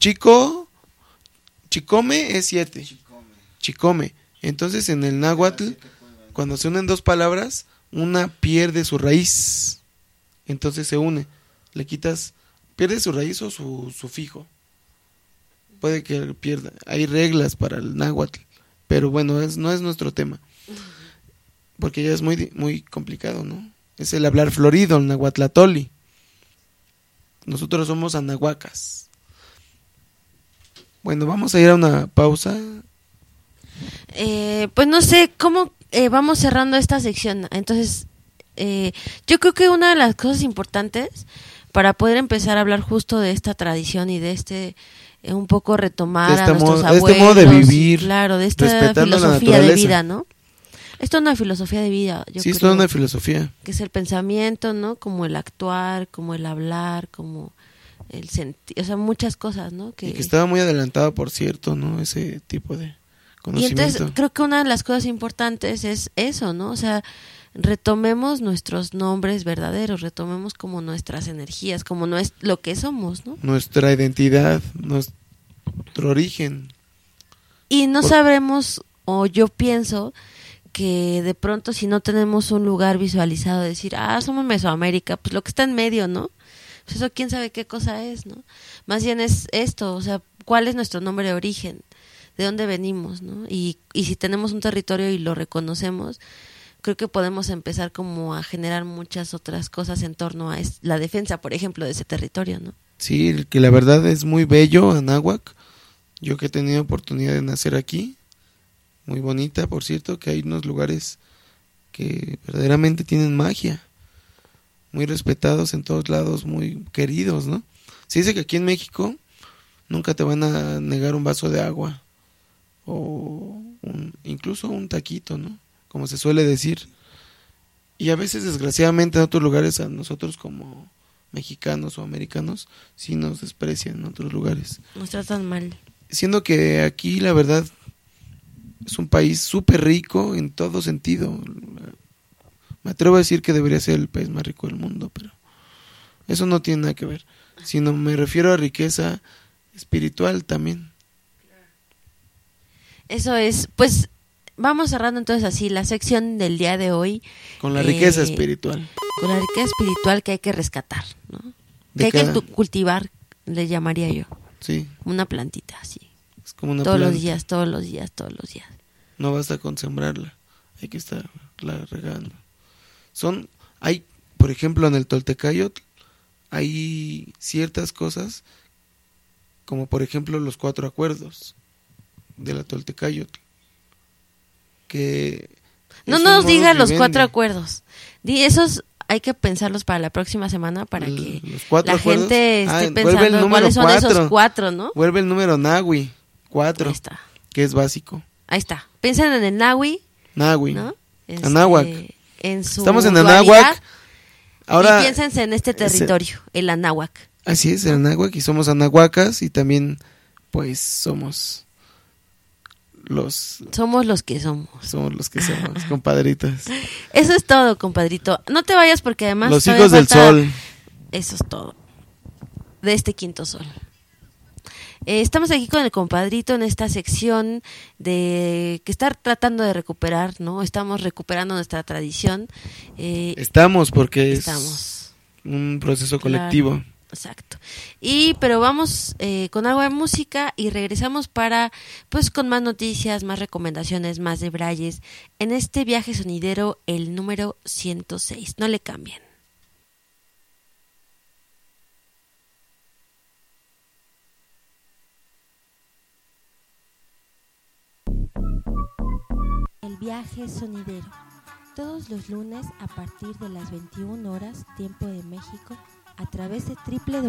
Chicome es 7. Chicome. Entonces en el náhuatl, cuando se unen dos palabras, una pierde su raíz. Entonces se une. Le quitas, pierde su raíz o su sufijo. Puede que pierda. Hay reglas para el náhuatl, pero bueno, no es nuestro tema. Porque ya es muy, muy complicado, ¿no? Es el hablar florido, el nahuatlatoli. Nosotros somos anahuacas. Bueno, vamos a ir a una pausa. Pues no sé cómo vamos cerrando esta sección. Entonces, yo creo que una de las cosas importantes para poder empezar a hablar justo de esta tradición y de este un poco retomar De a este nuestros modo- de abuelos. este modo de vivir, claro, de esta respetando la filosofía de naturaleza. vida, ¿no? Esto es una filosofía de vida, yo Sí, es creo, toda una filosofía. que es el pensamiento, ¿no? Como el actuar, como el hablar, como el sentir, o sea, muchas cosas, ¿no? Y que estaba muy adelantado, por cierto, ¿no? Ese tipo de Y conocimiento. entonces creo que una de las cosas importantes es eso, ¿no? O sea, retomemos nuestros nombres verdaderos, retomemos como nuestras energías, como no es lo que somos, ¿no? Nuestra identidad, nuestro origen. Y no sabremos, o yo pienso que de pronto si no tenemos un lugar visualizado, decir, somos Mesoamérica, pues lo que está en medio, ¿no? Pues eso quién sabe qué cosa es, ¿no? Más bien es esto, o sea, ¿cuál es nuestro nombre de origen? ¿De dónde venimos, no? Y si tenemos un territorio y lo reconocemos, creo que podemos empezar como a generar muchas otras cosas en torno a la defensa, por ejemplo, de ese territorio, ¿no? Sí, que la verdad es muy bello, Anáhuac. Yo que he tenido oportunidad de nacer aquí, muy bonita, por cierto, que hay unos lugares que verdaderamente tienen magia, muy respetados en todos lados, muy queridos, ¿no? Se dice que aquí en México nunca te van a negar un vaso de agua o incluso un taquito, ¿no? Como se suele decir. Y a veces, desgraciadamente, en otros lugares a nosotros como mexicanos o americanos sí nos desprecian en otros lugares. Nos tratan mal. Siendo que aquí, la verdad, es un país súper rico en todo sentido. Me atrevo a decir que debería ser el país más rico del mundo, pero eso no tiene nada que ver. Sino me refiero a riqueza espiritual también. Eso es, pues vamos cerrando entonces así la sección del día de hoy. Con la riqueza espiritual. Con la riqueza espiritual que hay que rescatar, ¿no? De Que hay cada- que cultivar, le llamaría yo. Sí, Una plantita, así. es como una Todos los planta. días, todos los días, todos los días. No basta con sembrarla, hay que estarla regando. Hay, por ejemplo, en el Toltecayotl, hay ciertas cosas, como por ejemplo los 4 acuerdos de la Toltecayotl, que No es un nos modus digas los vivendi. 4 acuerdos. Esos hay que pensarlos para la próxima semana para que Los 4 la acuerdos. gente esté vuelve el pensando número cuáles son 4. esos 4, ¿no? Vuelve el número Nahui, 4, Ahí está. que es básico. Ahí está. Piensen en el Nahui, Nahui. ¿no? Anáhuac. En su Estamos en dualidad, Anáhuac. Ahora, y piénsense en este territorio, el Anáhuac. así es, en Anáhuac, y somos anahuacas y también, pues, somos los Somos los que somos. que somos, compadritas. Eso es todo, compadrito. No te vayas porque además Los todavía hijos del falta- sol. Eso es todo. De este quinto sol. Estamos aquí con el compadrito en esta sección de que está tratando de recuperar, ¿no? Estamos recuperando nuestra tradición. Estamos, porque Estamos. es un proceso Claro. colectivo. Exacto. Pero vamos con algo de música y regresamos pues con más noticias, más recomendaciones, más debrayes en este viaje sonidero, el número 106. No le cambien. El viaje sonidero. Todos los lunes a partir de las 21 horas, tiempo de México, a través de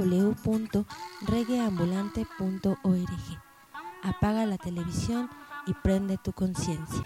www.reggaeambulante.org. Apaga la televisión y prende tu conciencia.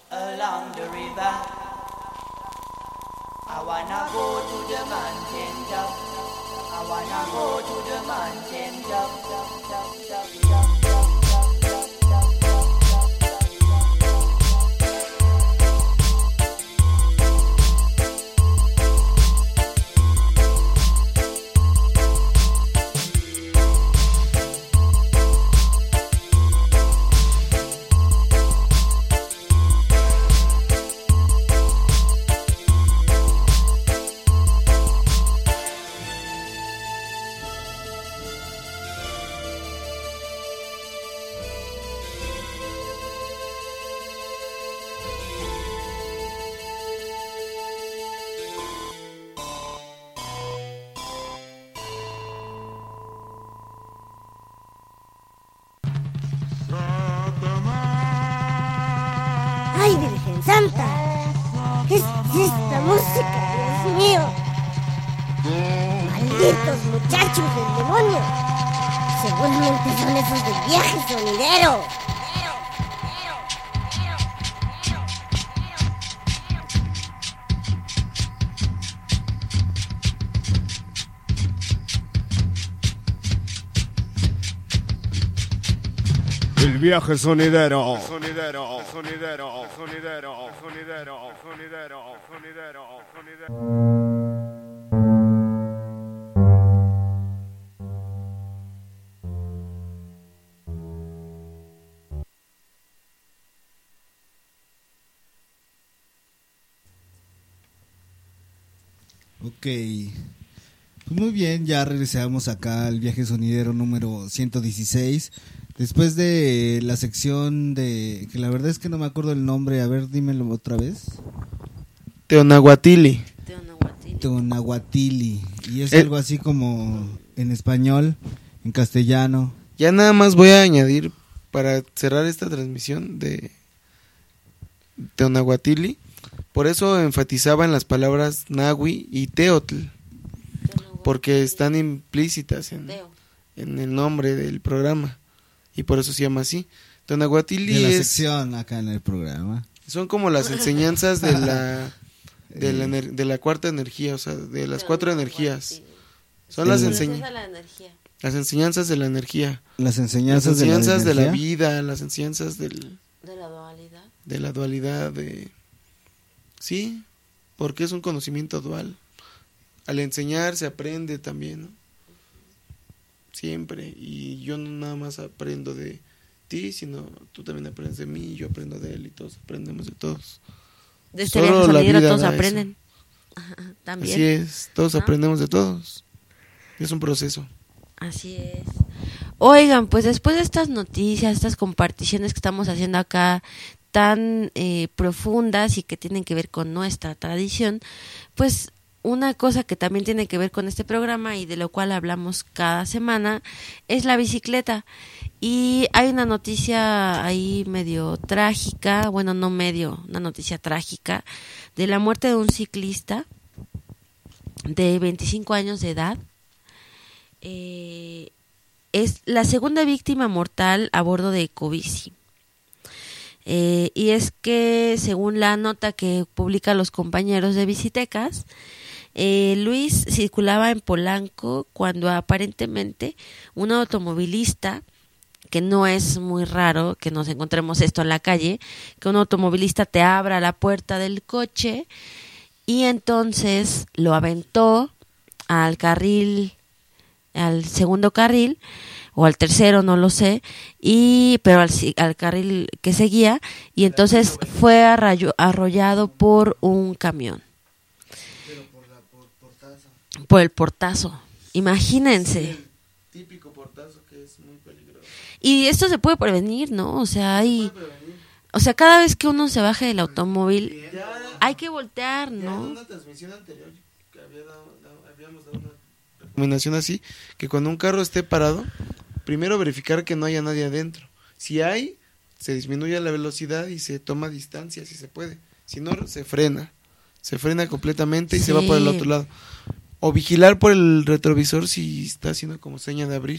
along the river. I wanna go to the mountain top. I wanna go to the mountain top. ¡Ay, Virgen Santa! ¿Qué es esta música, Dios mío? ¡Malditos muchachos del demonio! Seguramente son esos del viaje sonidero. El viaje sonidero. Sonidero, sonidero, sonidero, sonidero, sonidero, sonidero, sonidero. Ok. Pues muy bien, ya regresamos acá al viaje sonidero número 116. Después de la sección de... que la verdad es que no me acuerdo el nombre. A ver, dímelo otra vez. Teonahuatili. Teonahuatili. Y es algo así como en español, en castellano. Ya nada más voy a añadir para cerrar esta transmisión de Teonahuatili. Por eso enfatizaba en las palabras Nahui y Teotl, porque están implícitas en el nombre del programa. Y por eso se llama así. Teonahuatili de la sección acá en el programa. Son como las enseñanzas de la cuarta energía, o sea, de las cuatro energías. Son las enseñanzas de la energía. Las enseñanzas de la vida, las enseñanzas de la dualidad. De la dualidad sí, porque es un conocimiento dual. Al enseñar se aprende también, ¿no? Siempre. Y yo no nada más aprendo de ti, sino tú también aprendes de mí y yo aprendo de él y todos aprendemos de todos. De este viaje sonidero todos aprenden. Ajá, también. Así es, todos aprendemos de todos. Es un proceso. Así es. Oigan, pues después de estas noticias, estas comparticiones que estamos haciendo acá tan profundas y que tienen que ver con nuestra tradición, pues una cosa que también tiene que ver con este programa y de lo cual hablamos cada semana es la bicicleta. Y hay una noticia ahí medio trágica, bueno, no medio, una noticia trágica de la muerte de un ciclista de 25 años de edad. Es la segunda víctima mortal a bordo de Ecobici. Y es que según la nota que publican los compañeros de Bicitecas, Luis circulaba en Polanco cuando aparentemente un automovilista, que no es muy raro que nos encontremos esto en la calle, que un automovilista te abra la puerta del coche y entonces lo aventó al carril, al segundo carril o al tercero, no lo sé, pero al carril que seguía, y entonces fue arrollado por un camión. Pero por portazo. Por el portazo, imagínense. Sí, el típico portazo que es muy peligroso. Y esto se puede prevenir, ¿no? O sea, cada vez que uno se baje del automóvil, hay que voltear, ¿no? En una transmisión anterior que habíamos dado una recomendación así, que cuando un carro esté parado, primero verificar que no haya nadie adentro. Si hay, se disminuye la velocidad y se toma distancia si se puede. Si no, se frena completamente y se va por el otro lado. O vigilar por el retrovisor si está haciendo como seña de abrir,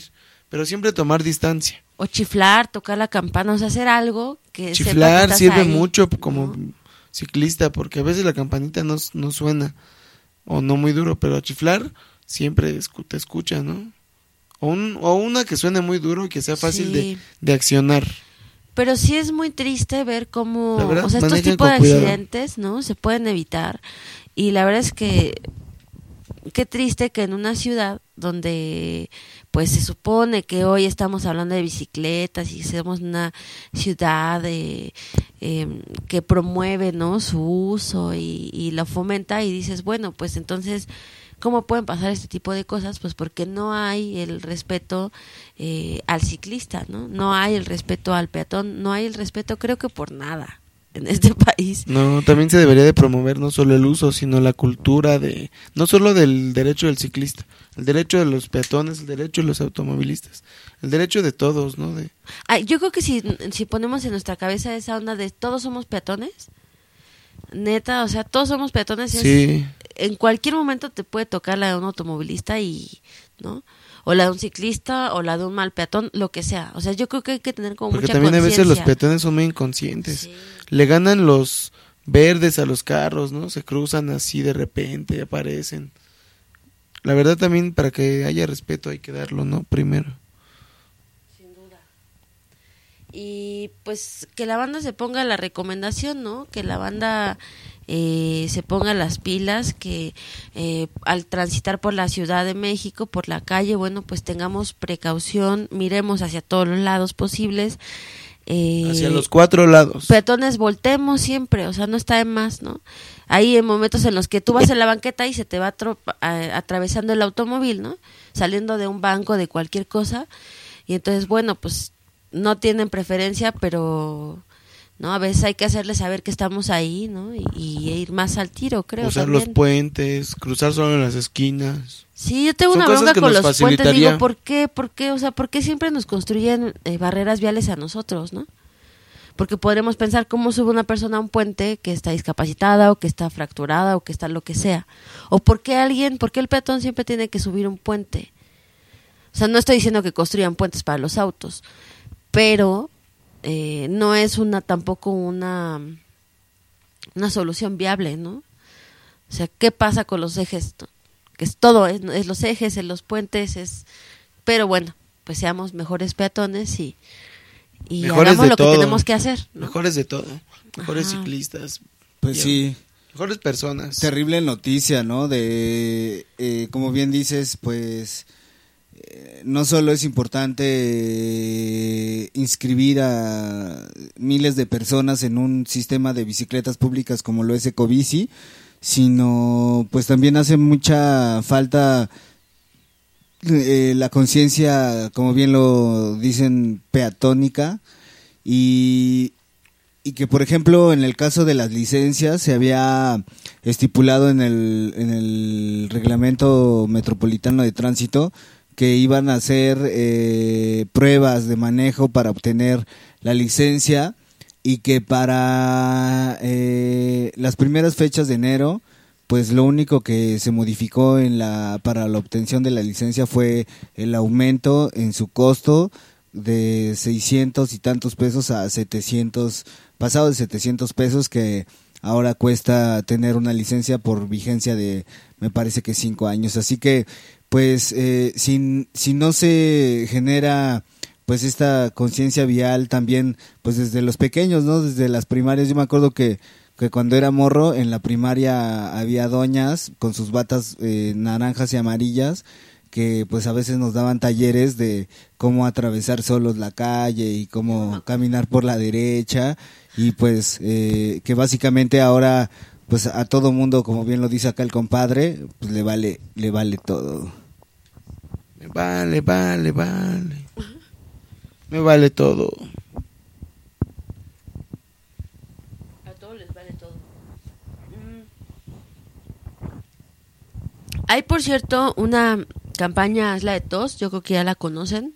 pero siempre tomar distancia. O chiflar, tocar la campana, o sea, hacer algo que sepa que Chiflar estás sirve ahí, mucho como ¿no? ciclista, porque a veces la campanita no suena, o no muy duro, pero chiflar siempre te escucha, ¿no? O una que suene muy duro y que sea fácil Sí. de accionar. Pero sí es muy triste ver cómo, La verdad, o sea, estos manejen tipos de con cuidado. accidentes, ¿no? Se pueden evitar. Y la verdad es que qué triste que en una ciudad donde pues se supone que hoy estamos hablando de bicicletas y somos una ciudad que promueve, ¿no?, su uso y lo fomenta, y dices, bueno, pues entonces ¿cómo pueden pasar este tipo de cosas? Pues porque no hay el respeto al ciclista, ¿no? No hay el respeto al peatón, no hay el respeto, creo que por nada en este país. No, también se debería de promover no solo el uso, sino la cultura no solo del derecho del ciclista, el derecho de los peatones, el derecho de los automovilistas, el derecho de todos, ¿no? Yo creo que si ponemos en nuestra cabeza esa onda de todos somos peatones, neta, o sea, todos somos peatones, Sí. En cualquier momento te puede tocar la de un automovilista ¿no? O la de un ciclista, o la de un mal peatón, lo que sea. O sea, yo creo que hay que tener como Porque mucha también a veces los conciencia. peatones son muy inconscientes. Sí. Le ganan los verdes a los carros, ¿no? Se cruzan así de repente, aparecen. La verdad también para que haya respeto hay que darlo, ¿no? Primero. Y pues que la banda se ponga la recomendación, ¿no? Que la banda se ponga las pilas, que al transitar por la Ciudad de México, por la calle, bueno, pues tengamos precaución, miremos hacia todos los lados posibles. Hacia los 4 lados. Peatones, voltemos siempre, o sea, no está de más, ¿no? Hay momentos en los que tú vas en la banqueta y se te va atravesando el automóvil, ¿no? Saliendo de un banco, de cualquier cosa, y entonces, bueno, pues no tienen preferencia, pero no, a veces hay que hacerles saber que estamos ahí, ¿no? Y ir más al tiro, creo. Usar también. los puentes, cruzar solo en las esquinas. Sí, yo tengo Son una cosas bronca que con nos los puentes, facilitaría. digo, ¿por qué? O sea, ¿por qué siempre nos construyen barreras viales a nosotros, no? Porque podremos pensar cómo sube una persona a un puente que está discapacitada o que está fracturada o que está lo que sea. O por qué el peatón siempre tiene que subir un puente. O sea, no estoy diciendo que construyan puentes para los autos, pero no es tampoco una solución viable, ¿no? O sea, ¿qué pasa con los ejes? Que es todo, es los ejes, es los puentes, pero bueno, pues seamos mejores peatones y Mejores hagamos de lo todo. que tenemos que hacer, ¿no? Mejores de todo. Mejores Ajá. ciclistas. Pues Ya. sí, Mejores personas. terrible noticia, ¿no? De, como bien dices, pues no solo es importante inscribir a miles de personas en un sistema de bicicletas públicas como lo es Ecobici, sino pues también hace mucha falta la conciencia, como bien lo dicen, peatónica, y que por ejemplo en el caso de las licencias se había estipulado en el reglamento metropolitano de tránsito que iban a hacer pruebas de manejo para obtener la licencia, y que para las primeras fechas de enero pues lo único que se modificó para la obtención de la licencia fue el aumento en su costo de 600 y tantos pesos a 700, pasado de 700 pesos, que ahora cuesta tener una licencia por vigencia de, me parece que 5 años. Así que, pues, si no se genera pues esta conciencia vial también, pues desde los pequeños, ¿no? Desde las primarias. Yo me acuerdo que cuando era morro, en la primaria había doñas con sus batas naranjas y amarillas, que pues a veces nos daban talleres de cómo atravesar solos la calle y cómo caminar por la derecha, y pues que básicamente ahora pues a todo mundo, como bien lo dice acá el compadre, pues le vale todo. Vale. Me vale todo. A todos les vale todo. Hay, por cierto, una campaña, es la de tos, yo creo que ya la conocen.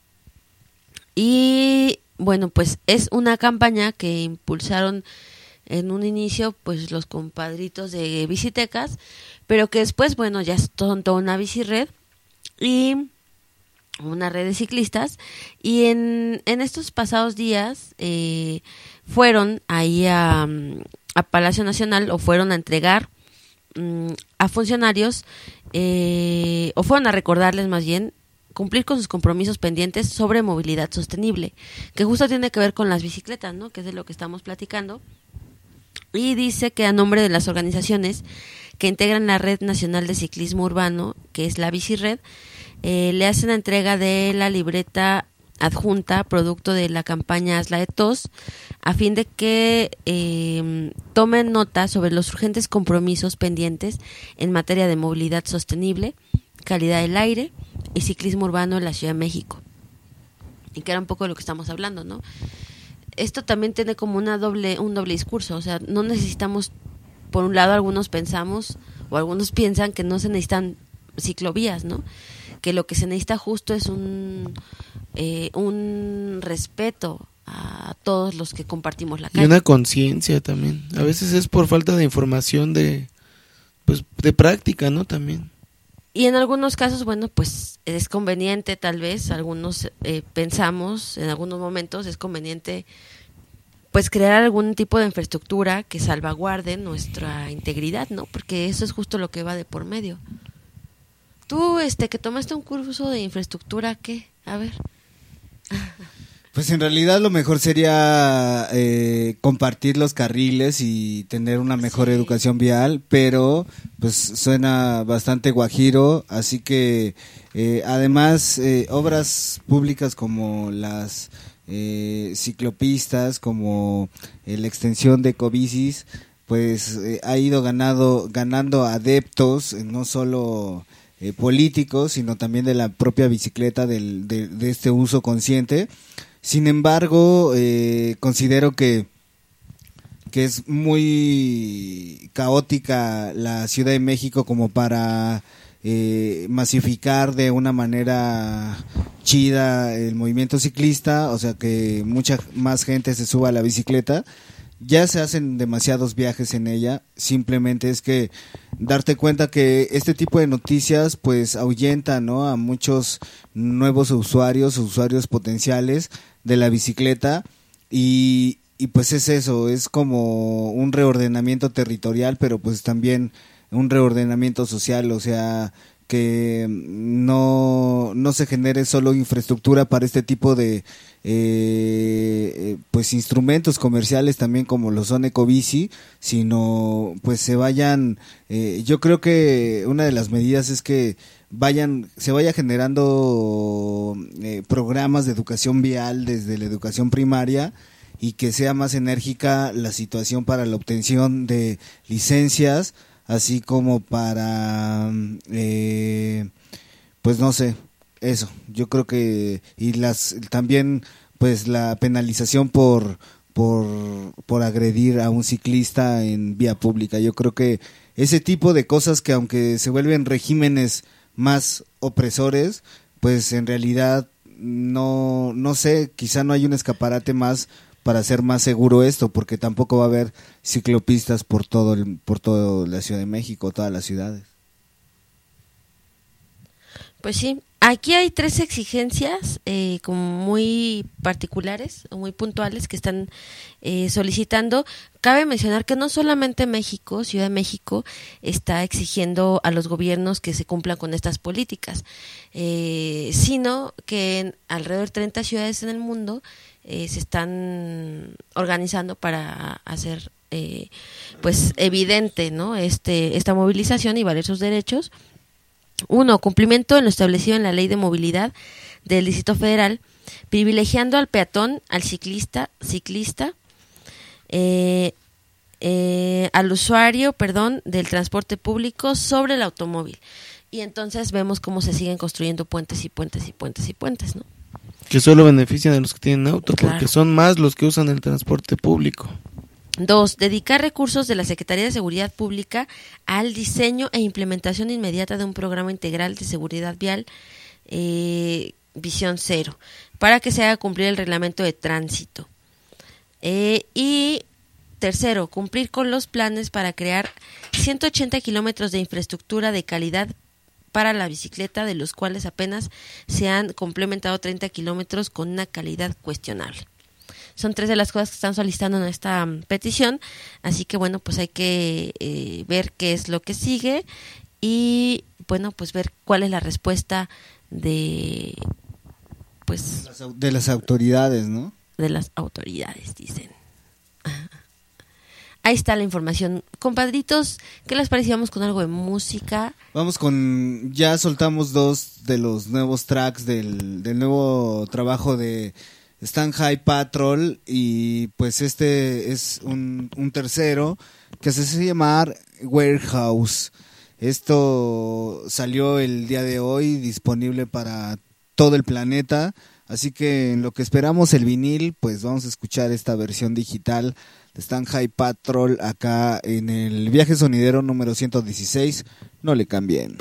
Y bueno, pues es una campaña que impulsaron en un inicio pues los compadritos de Bicitecas, pero que después, bueno, ya son toda una bicired, y una red de ciclistas, y en estos pasados días fueron ahí a Palacio Nacional, o fueron a entregar a funcionarios, o fueron a recordarles más bien, cumplir con sus compromisos pendientes sobre movilidad sostenible, que justo tiene que ver con las bicicletas, ¿no? Que es de lo que estamos platicando. Y dice que a nombre de las organizaciones que integran la Red Nacional de Ciclismo Urbano, que es la Bicired, le hacen entrega de la libreta adjunta, producto de la campaña Hazla de Tos, a fin de que tomen nota sobre los urgentes compromisos pendientes en materia de movilidad sostenible, calidad del aire y ciclismo urbano en la Ciudad de México. Y que era un poco de lo que estamos hablando, ¿no? Esto también tiene como un doble discurso, o sea, no necesitamos, por un lado algunos pensamos, o algunos piensan que no se necesitan ciclovías, ¿no? Que lo que se necesita justo es un respeto a todos los que compartimos la calle. Y una conciencia también. A veces es por falta de información, de práctica, ¿no? También. Y en algunos casos, bueno, pues es conveniente, tal vez, algunos pensamos, en algunos momentos es conveniente pues crear algún tipo de infraestructura que salvaguarde nuestra integridad, ¿no? Porque eso es justo lo que va de por medio. Tú, que tomaste un curso de infraestructura, ¿qué? A ver. Pues en realidad lo mejor sería compartir los carriles y tener una mejor educación vial, pero pues suena bastante guajiro, así que además obras públicas como las ciclopistas, como la extensión de ecobicis, pues ha ido ganando adeptos, no solo políticos, sino también de la propia bicicleta, de este uso consciente. Sin embargo, considero que es muy caótica la Ciudad de México como para masificar de una manera chida el movimiento ciclista, o sea que mucha más gente se suba a la bicicleta. Ya se hacen demasiados viajes en ella, simplemente es que darte cuenta que este tipo de noticias pues ahuyenta, ¿no?, a muchos nuevos usuarios potenciales de la bicicleta y pues es eso, es como un reordenamiento territorial, pero pues también un reordenamiento social, o sea, que no se genere solo infraestructura para este tipo de pues instrumentos comerciales también como lo son Ecobici, sino pues se vayan, yo creo que una de las medidas es que se vaya generando programas de educación vial desde la educación primaria y que sea más enérgica la situación para la obtención de licencias, así como para pues no sé, eso, yo creo que y también pues la penalización por agredir a un ciclista en vía pública. Yo creo que ese tipo de cosas que aunque se vuelven regímenes más opresores, pues en realidad no sé, quizá no hay un escaparate más para hacer más seguro esto, porque tampoco va a haber ciclopistas por toda la Ciudad de México, todas las ciudades. Pues sí, aquí hay 3 exigencias como muy particulares o muy puntuales que están solicitando. Cabe mencionar que no solamente México, Ciudad de México, está exigiendo a los gobiernos que se cumplan con estas políticas, sino que en alrededor de 30 ciudades en el mundo se están organizando para hacer pues evidente, ¿no?, esta movilización y valer sus derechos. 1. Cumplimiento en lo establecido en la Ley de Movilidad del Distrito Federal, privilegiando al peatón, al ciclista, al usuario, del transporte público sobre el automóvil. Y entonces vemos cómo se siguen construyendo puentes y puentes y puentes y puentes, ¿no? Que solo benefician a los que tienen auto, Claro. porque son más los que usan el transporte público. 2. Dedicar recursos de la Secretaría de Seguridad Pública al diseño e implementación inmediata de un programa integral de seguridad vial Visión Cero, para que se haga cumplir el reglamento de tránsito. Y 3. Cumplir con los planes para crear 180 kilómetros de infraestructura de calidad para la bicicleta, de los cuales apenas se han complementado 30 kilómetros con una calidad cuestionable. Son 3 de las cosas que están solicitando en esta petición, así que bueno, pues hay que ver qué es lo que sigue y bueno, pues ver cuál es la respuesta de pues De las autoridades, ¿no? de las autoridades, dicen. Ahí está la información. Compadritos, ¿qué les pareció? Vamos con algo de música. Vamos con, ya soltamos 2 de los nuevos tracks del nuevo trabajo de Stan High Patrol, y pues este es un tercero que se hace llamar Warehouse. Esto salió el día de hoy, disponible para todo el planeta, así que en lo que esperamos el vinil, pues vamos a escuchar esta versión digital de Stan High Patrol acá en el Viaje Sonidero número 116. No le cambien.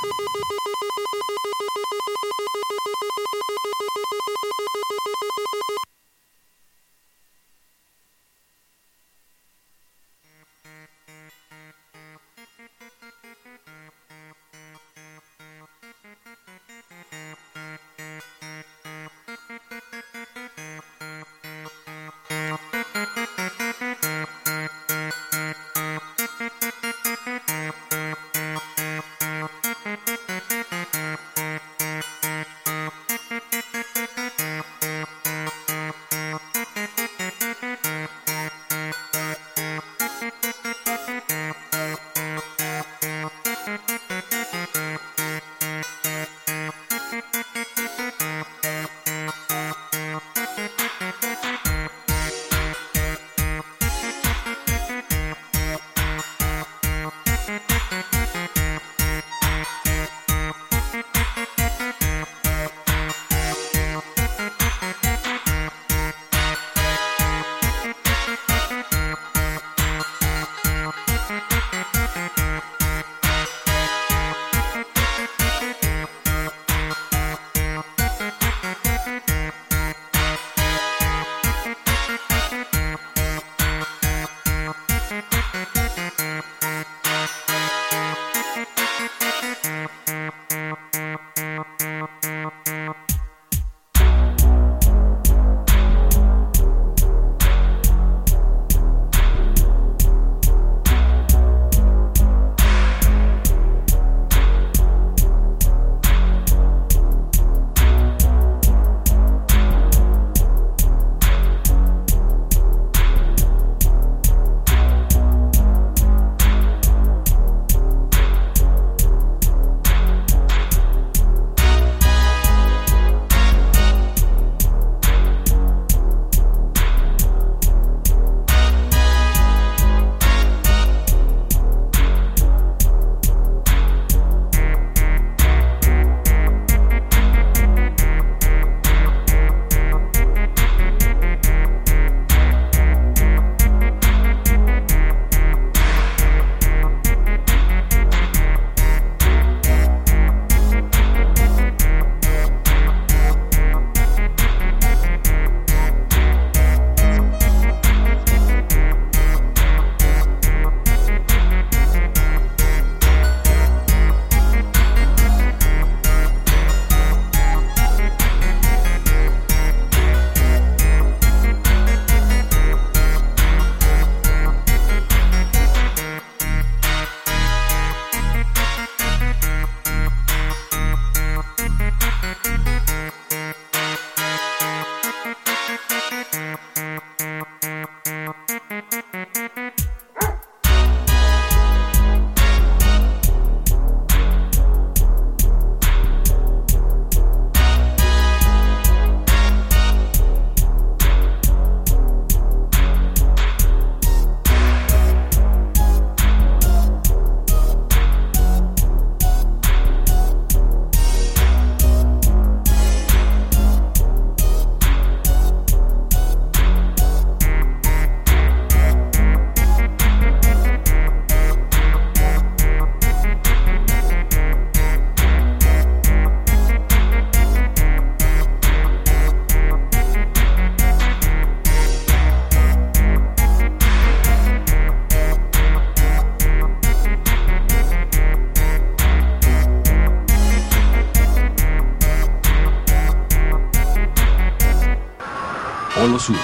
Polo Sur.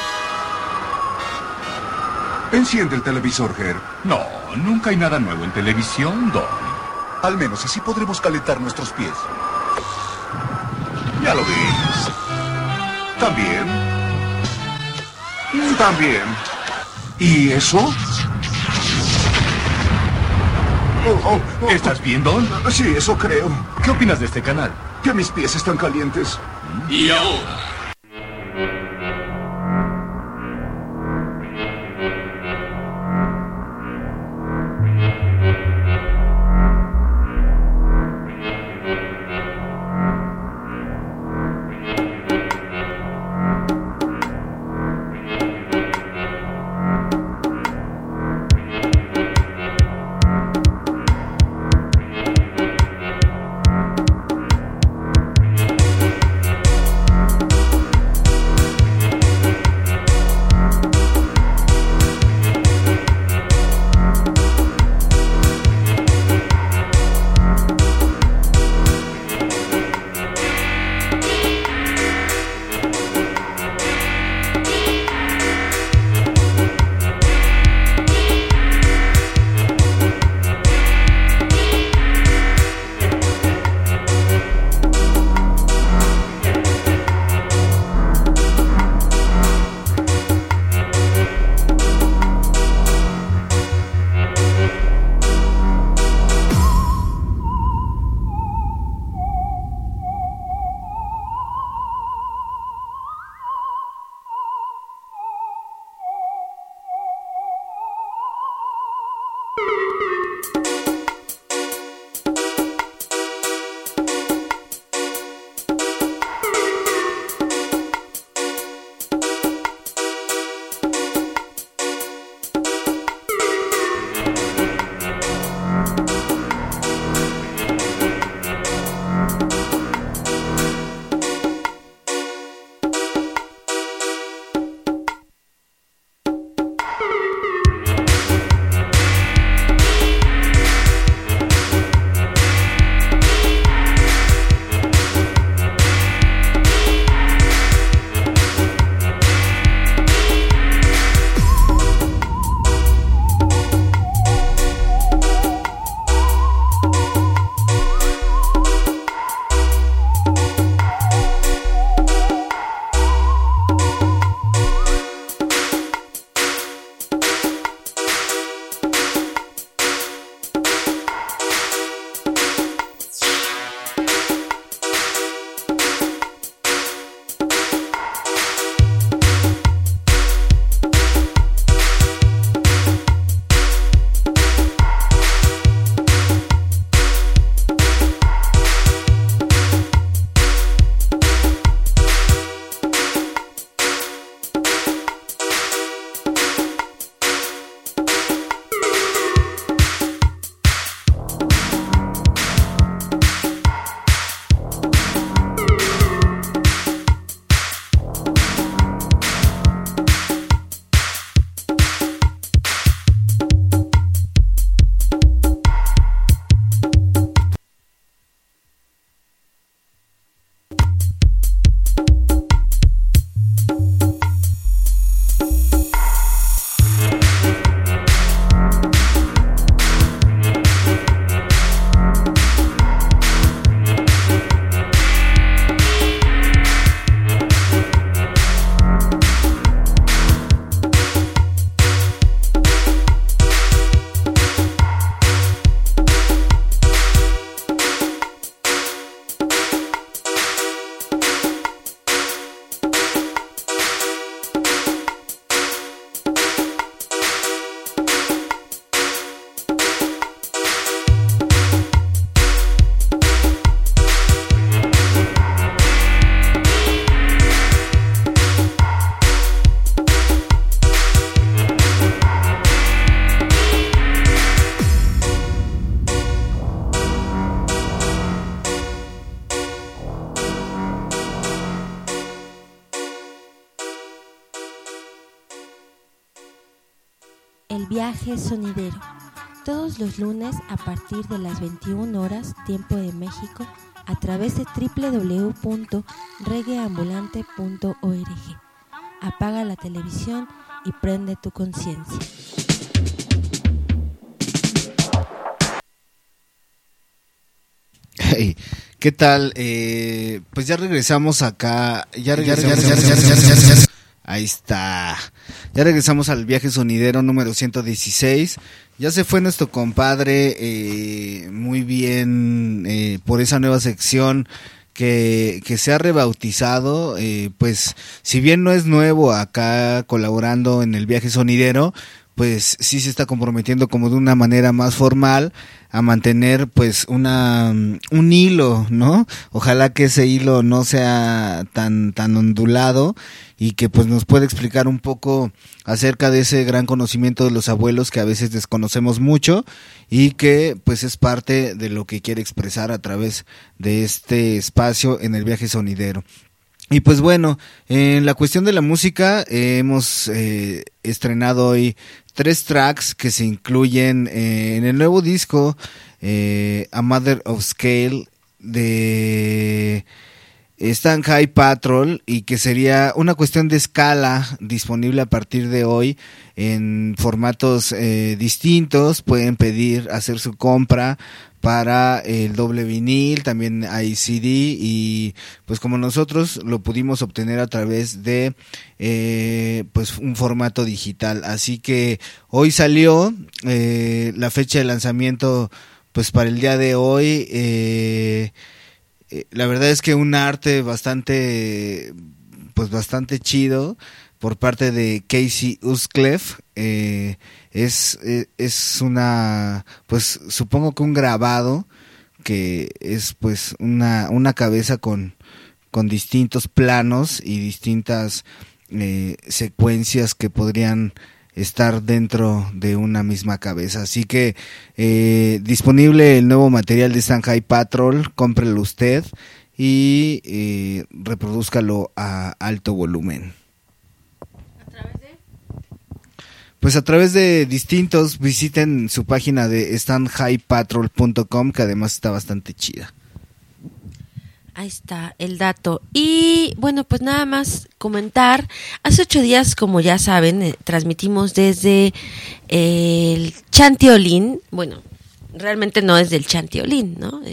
Enciende el televisor, Ger. No, nunca hay nada nuevo en televisión, Don. Al menos así podremos calentar nuestros pies. Ya lo ves. ¿También? También. ¿Y eso? ¿Estás bien, Don? Sí, eso creo. ¿Qué opinas de este canal? Que mis pies están calientes. Y ahora... El viaje sonidero. Todos los lunes a partir de las 21 horas, tiempo de México, a través de www.reggaeambulante.org. apaga la televisión y prende tu conciencia. Hey, ¿qué tal? Pues ya regresamos acá. Ahí está. Ya regresamos al viaje sonidero número 116. Ya se fue nuestro compadre muy bien por esa nueva sección que se ha rebautizado. Pues si bien no es nuevo acá colaborando en el viaje sonidero, pues sí se está comprometiendo como de una manera más formal a mantener pues un hilo, ¿no? Ojalá que ese hilo no sea tan ondulado y que pues nos pueda explicar un poco acerca de ese gran conocimiento de los abuelos que a veces desconocemos mucho y que pues es parte de lo que quiere expresar a través de este espacio en el viaje sonidero. Y pues bueno, en la cuestión de la música hemos estrenado hoy 3 tracks que se incluyen en el nuevo disco A Matter of Scale de Shanghai Patrol, y que sería una cuestión de escala disponible a partir de hoy en formatos distintos. Pueden pedir hacer su compra para el doble vinil, también hay CD, y pues como nosotros lo pudimos obtener a través de pues un formato digital. Así que hoy salió la fecha de lanzamiento pues para el día de hoy. La verdad es que un arte bastante chido por parte de Casey Usclef. Es una, pues supongo que un grabado que es pues una cabeza con distintos planos y distintas secuencias que podrían estar dentro de una misma cabeza. Así que disponible el nuevo material de Shanghai Patrol, cómprelo usted y reprodúzcalo a alto volumen. Pues a través de distintos, visiten su página de shanghaipatrol.com, que además está bastante chida. Ahí está el dato. Y bueno, pues nada más comentar, hace 8 días, como ya saben, transmitimos desde el Chantiolín. Bueno, realmente no es del Chantiolín, ¿no?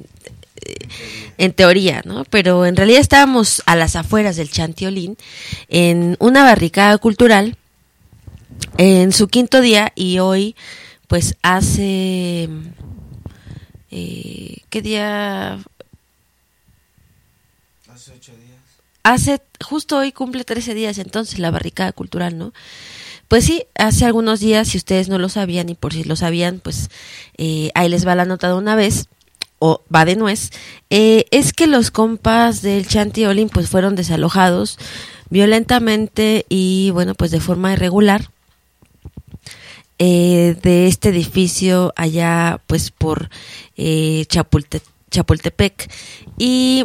En teoría, ¿no? Pero en realidad estábamos a las afueras del Chantiolín, en una barricada cultural, en su 5º día, y hoy, pues hace... ¿qué día...? Hace 8 días. Justo hoy cumple 13 días entonces la barricada cultural, ¿no? Pues sí, hace algunos días, si ustedes no lo sabían y por si lo sabían, pues ahí les va la nota de una vez, o va de nuez. Es que los compas del Chantiolín pues fueron desalojados violentamente y bueno, pues de forma irregular de este edificio allá pues por Chapultepec y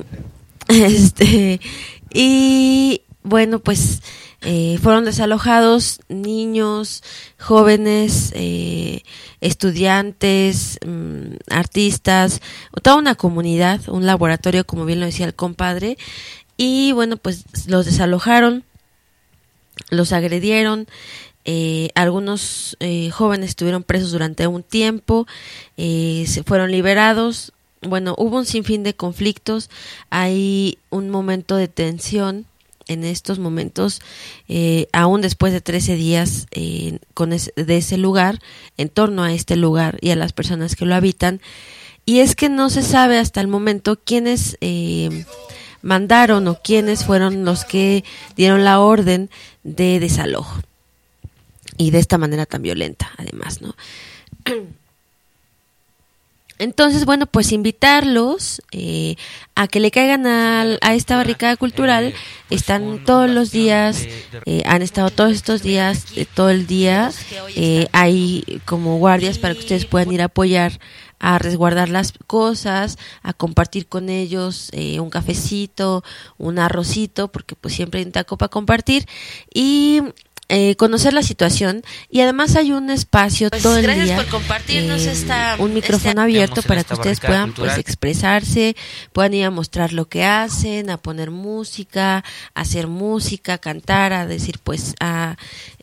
bueno, pues fueron desalojados niños, jóvenes, estudiantes, artistas, toda una comunidad, un laboratorio, como bien lo decía el compadre, y bueno, pues los desalojaron, los agredieron. Algunos jóvenes estuvieron presos durante un tiempo, se fueron liberados. Bueno, hubo un sinfín de conflictos, hay un momento de tensión en estos momentos, aún después de 13 días de ese lugar, en torno a este lugar y a las personas que lo habitan, y es que no se sabe hasta el momento quiénes mandaron o quiénes fueron los que dieron la orden de desalojo, y de esta manera tan violenta además, ¿no? Entonces, bueno, pues invitarlos a que le caigan a esta barricada cultural. Están todos los días, han estado todos estos días, todo el día. Hay como guardias para que ustedes puedan ir a apoyar, a resguardar las cosas, a compartir con ellos un cafecito, un arrocito, porque pues siempre hay un taco para compartir. Y conocer la situación, y además hay un espacio todo el gracias día, por compartirnos un micrófono abierto Tenemos en para esta que ustedes barricada puedan cultural. expresarse, puedan ir a mostrar lo que hacen, a poner música, a hacer música, a cantar, a decir a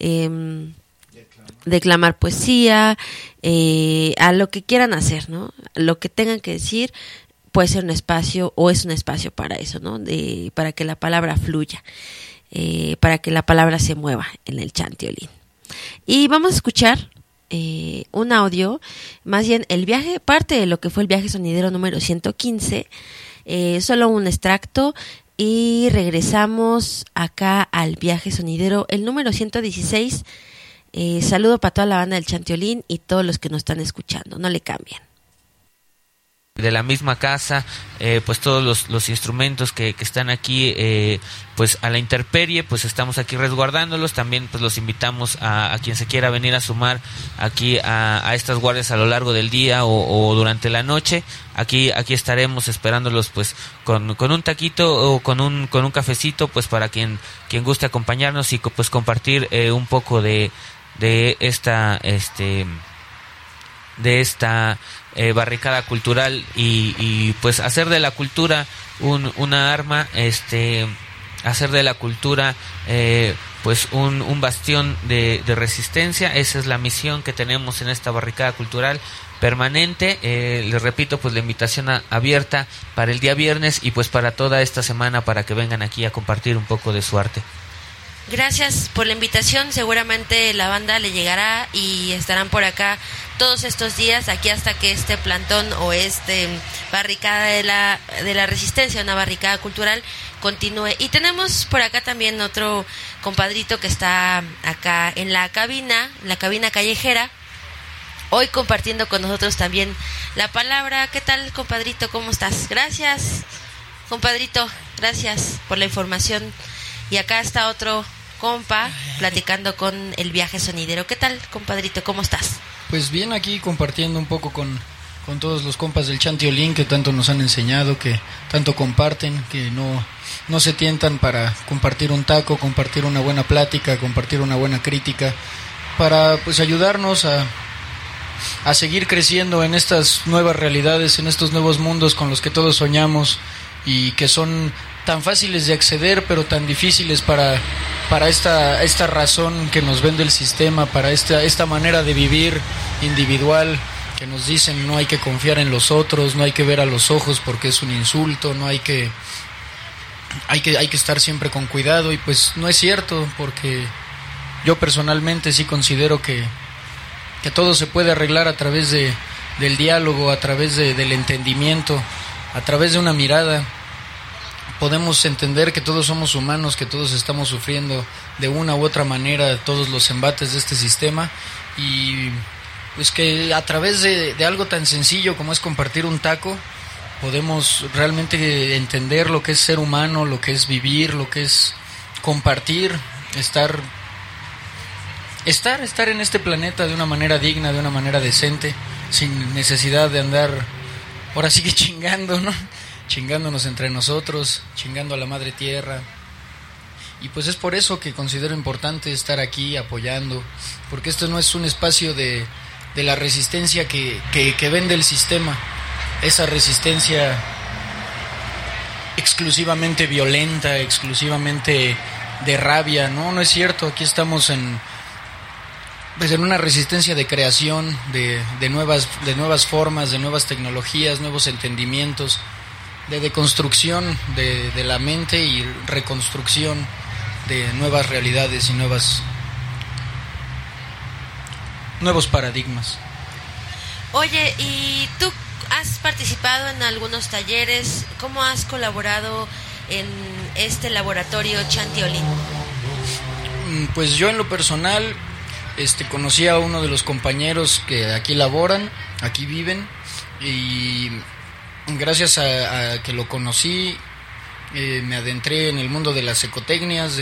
declamar poesía, a lo que quieran hacer, ¿no? Lo que tengan que decir puede ser un espacio, o es un espacio para eso, ¿no? Para que la palabra fluya, para que la palabra se mueva en el Chantiolín. Y vamos a escuchar un audio, más bien el viaje, parte de lo que fue el viaje sonidero número 115, solo un extracto, y regresamos acá al viaje sonidero, el número 116. Saludo para toda la banda del Chantiolín y todos los que nos están escuchando, no le cambien. De la misma casa, pues todos los instrumentos que están aquí, pues a la intemperie, pues estamos aquí resguardándolos. También pues los invitamos a quien se quiera venir a sumar aquí a estas guardias a lo largo del día o durante la noche. Aquí estaremos esperándolos pues con un taquito o con un cafecito, pues para quien guste acompañarnos y pues compartir un poco de esta barricada cultural y pues hacer de la cultura una arma, hacer de la cultura pues un bastión de resistencia. Esa es la misión que tenemos en esta barricada cultural permanente. Les repito, pues la invitación abierta para el día viernes y pues para toda esta semana, para que vengan aquí a compartir un poco de su arte. Gracias por la invitación, seguramente la banda le llegará y estarán por acá todos estos días, aquí hasta que este plantón o barricada de la resistencia, una barricada cultural, continúe. Y tenemos por acá también otro compadrito que está acá en la cabina callejera, hoy compartiendo con nosotros también la palabra. ¿Qué tal, compadrito? ¿Cómo estás? Gracias, compadrito, gracias por la información. Y acá está otro compa platicando con el viaje sonidero. ¿Qué tal, compadrito? ¿Cómo estás? Pues bien, aquí compartiendo un poco con todos los compas del Chantiolín que tanto nos han enseñado, que tanto comparten, que no se tientan para compartir un taco, compartir una buena plática, compartir una buena crítica, para pues ayudarnos a seguir creciendo en estas nuevas realidades, en estos nuevos mundos con los que todos soñamos y que son tan fáciles de acceder pero tan difíciles para esta razón que nos vende el sistema, para esta manera de vivir individual, que nos dicen no hay que confiar en los otros, no hay que ver a los ojos porque es un insulto, no hay que estar siempre con cuidado. Y pues no es cierto, porque yo personalmente sí considero que todo se puede arreglar a través del diálogo, a través del entendimiento, a través de una mirada. Podemos entender que todos somos humanos, que todos estamos sufriendo de una u otra manera todos los embates de este sistema, y pues que a través de algo tan sencillo como es compartir un taco podemos realmente entender lo que es ser humano, lo que es vivir, lo que es compartir, estar en este planeta de una manera digna, de una manera decente, sin necesidad de andar ahora sí que chingando, ¿no? Chingándonos entre nosotros, chingando a la madre tierra. Y pues es por eso que considero importante estar aquí apoyando, porque esto no es un espacio de la resistencia que vende el sistema, esa resistencia exclusivamente violenta, exclusivamente de rabia. No es cierto. Aquí estamos en una resistencia de creación, de nuevas formas, de nuevas tecnologías, nuevos entendimientos, de deconstrucción de la mente y reconstrucción de nuevas realidades y nuevos paradigmas. Oye, ¿y tú has participado en algunos talleres? ¿Cómo has colaborado en este laboratorio Chantiolín? Pues yo en lo personal conocí a uno de los compañeros que aquí laboran, aquí viven, y gracias a que lo conocí, me adentré en el mundo de las ecotecnias,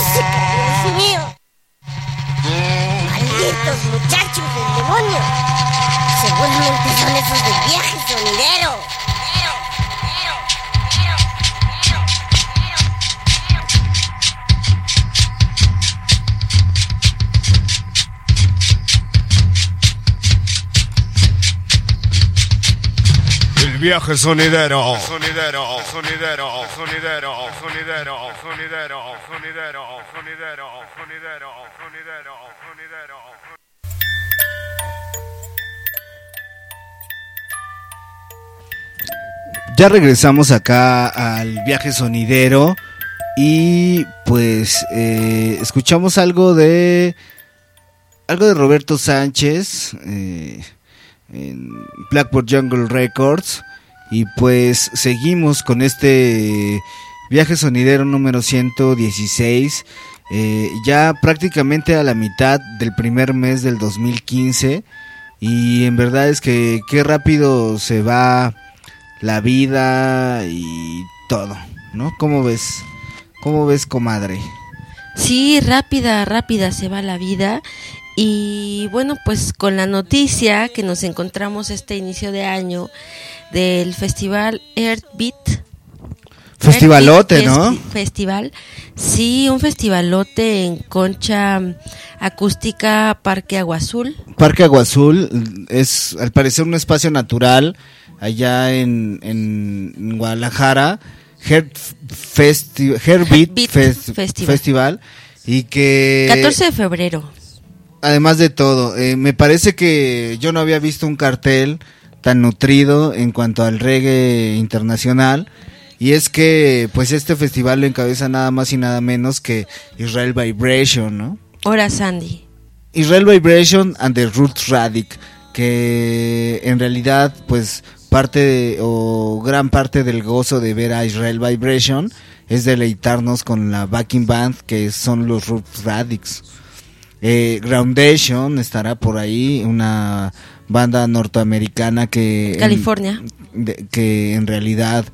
música, Dios mío! ¡Malditos muchachos del demonio! Seguramente son esos del viaje sonidero. El viaje sonidero. Sonidero, sonidero, sonidero, sonidero, sonidero, sonidero, sonidero, sonidero, sonidero, sonidero. Ya regresamos acá al viaje sonidero y pues escuchamos algo de Roberto Sánchez en Blackboard Jungle Records y pues seguimos con este viaje sonidero número 116, ya prácticamente a la mitad del primer mes del 2015 y en verdad es que qué rápido se va la vida y todo, ¿no? ¿Cómo ves, comadre? Sí, rápida se va la vida. Y bueno, pues con la noticia que nos encontramos este inicio de año del festival Earthbeat. Festivalote, ¿no? Festival, sí, un festivalote en concha acústica Parque Agua Azul. Parque Agua Azul es al parecer un espacio natural allá en Guadalajara, Heartbeat Festival, y que 14 de febrero. Además de todo, me parece que yo no había visto un cartel tan nutrido en cuanto al reggae internacional, y es que pues este festival lo encabeza nada más y nada menos que Israel Vibration, ¿no? Hora Sandy. Israel Vibration and the Roots Radic, que en realidad pues gran parte del gozo de ver a Israel Vibration es deleitarnos con la backing band que son los Roots Radics. Groundation estará por ahí, una banda norteamericana que California, que en realidad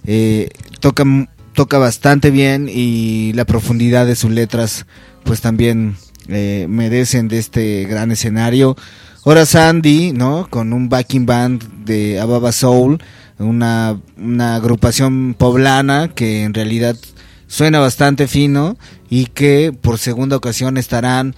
toca bastante bien y la profundidad de sus letras pues también merecen de este gran escenario. Hora Sandy, ¿no? Con un backing band de Ababa Soul, una agrupación poblana que en realidad suena bastante fino y que por segunda ocasión estarán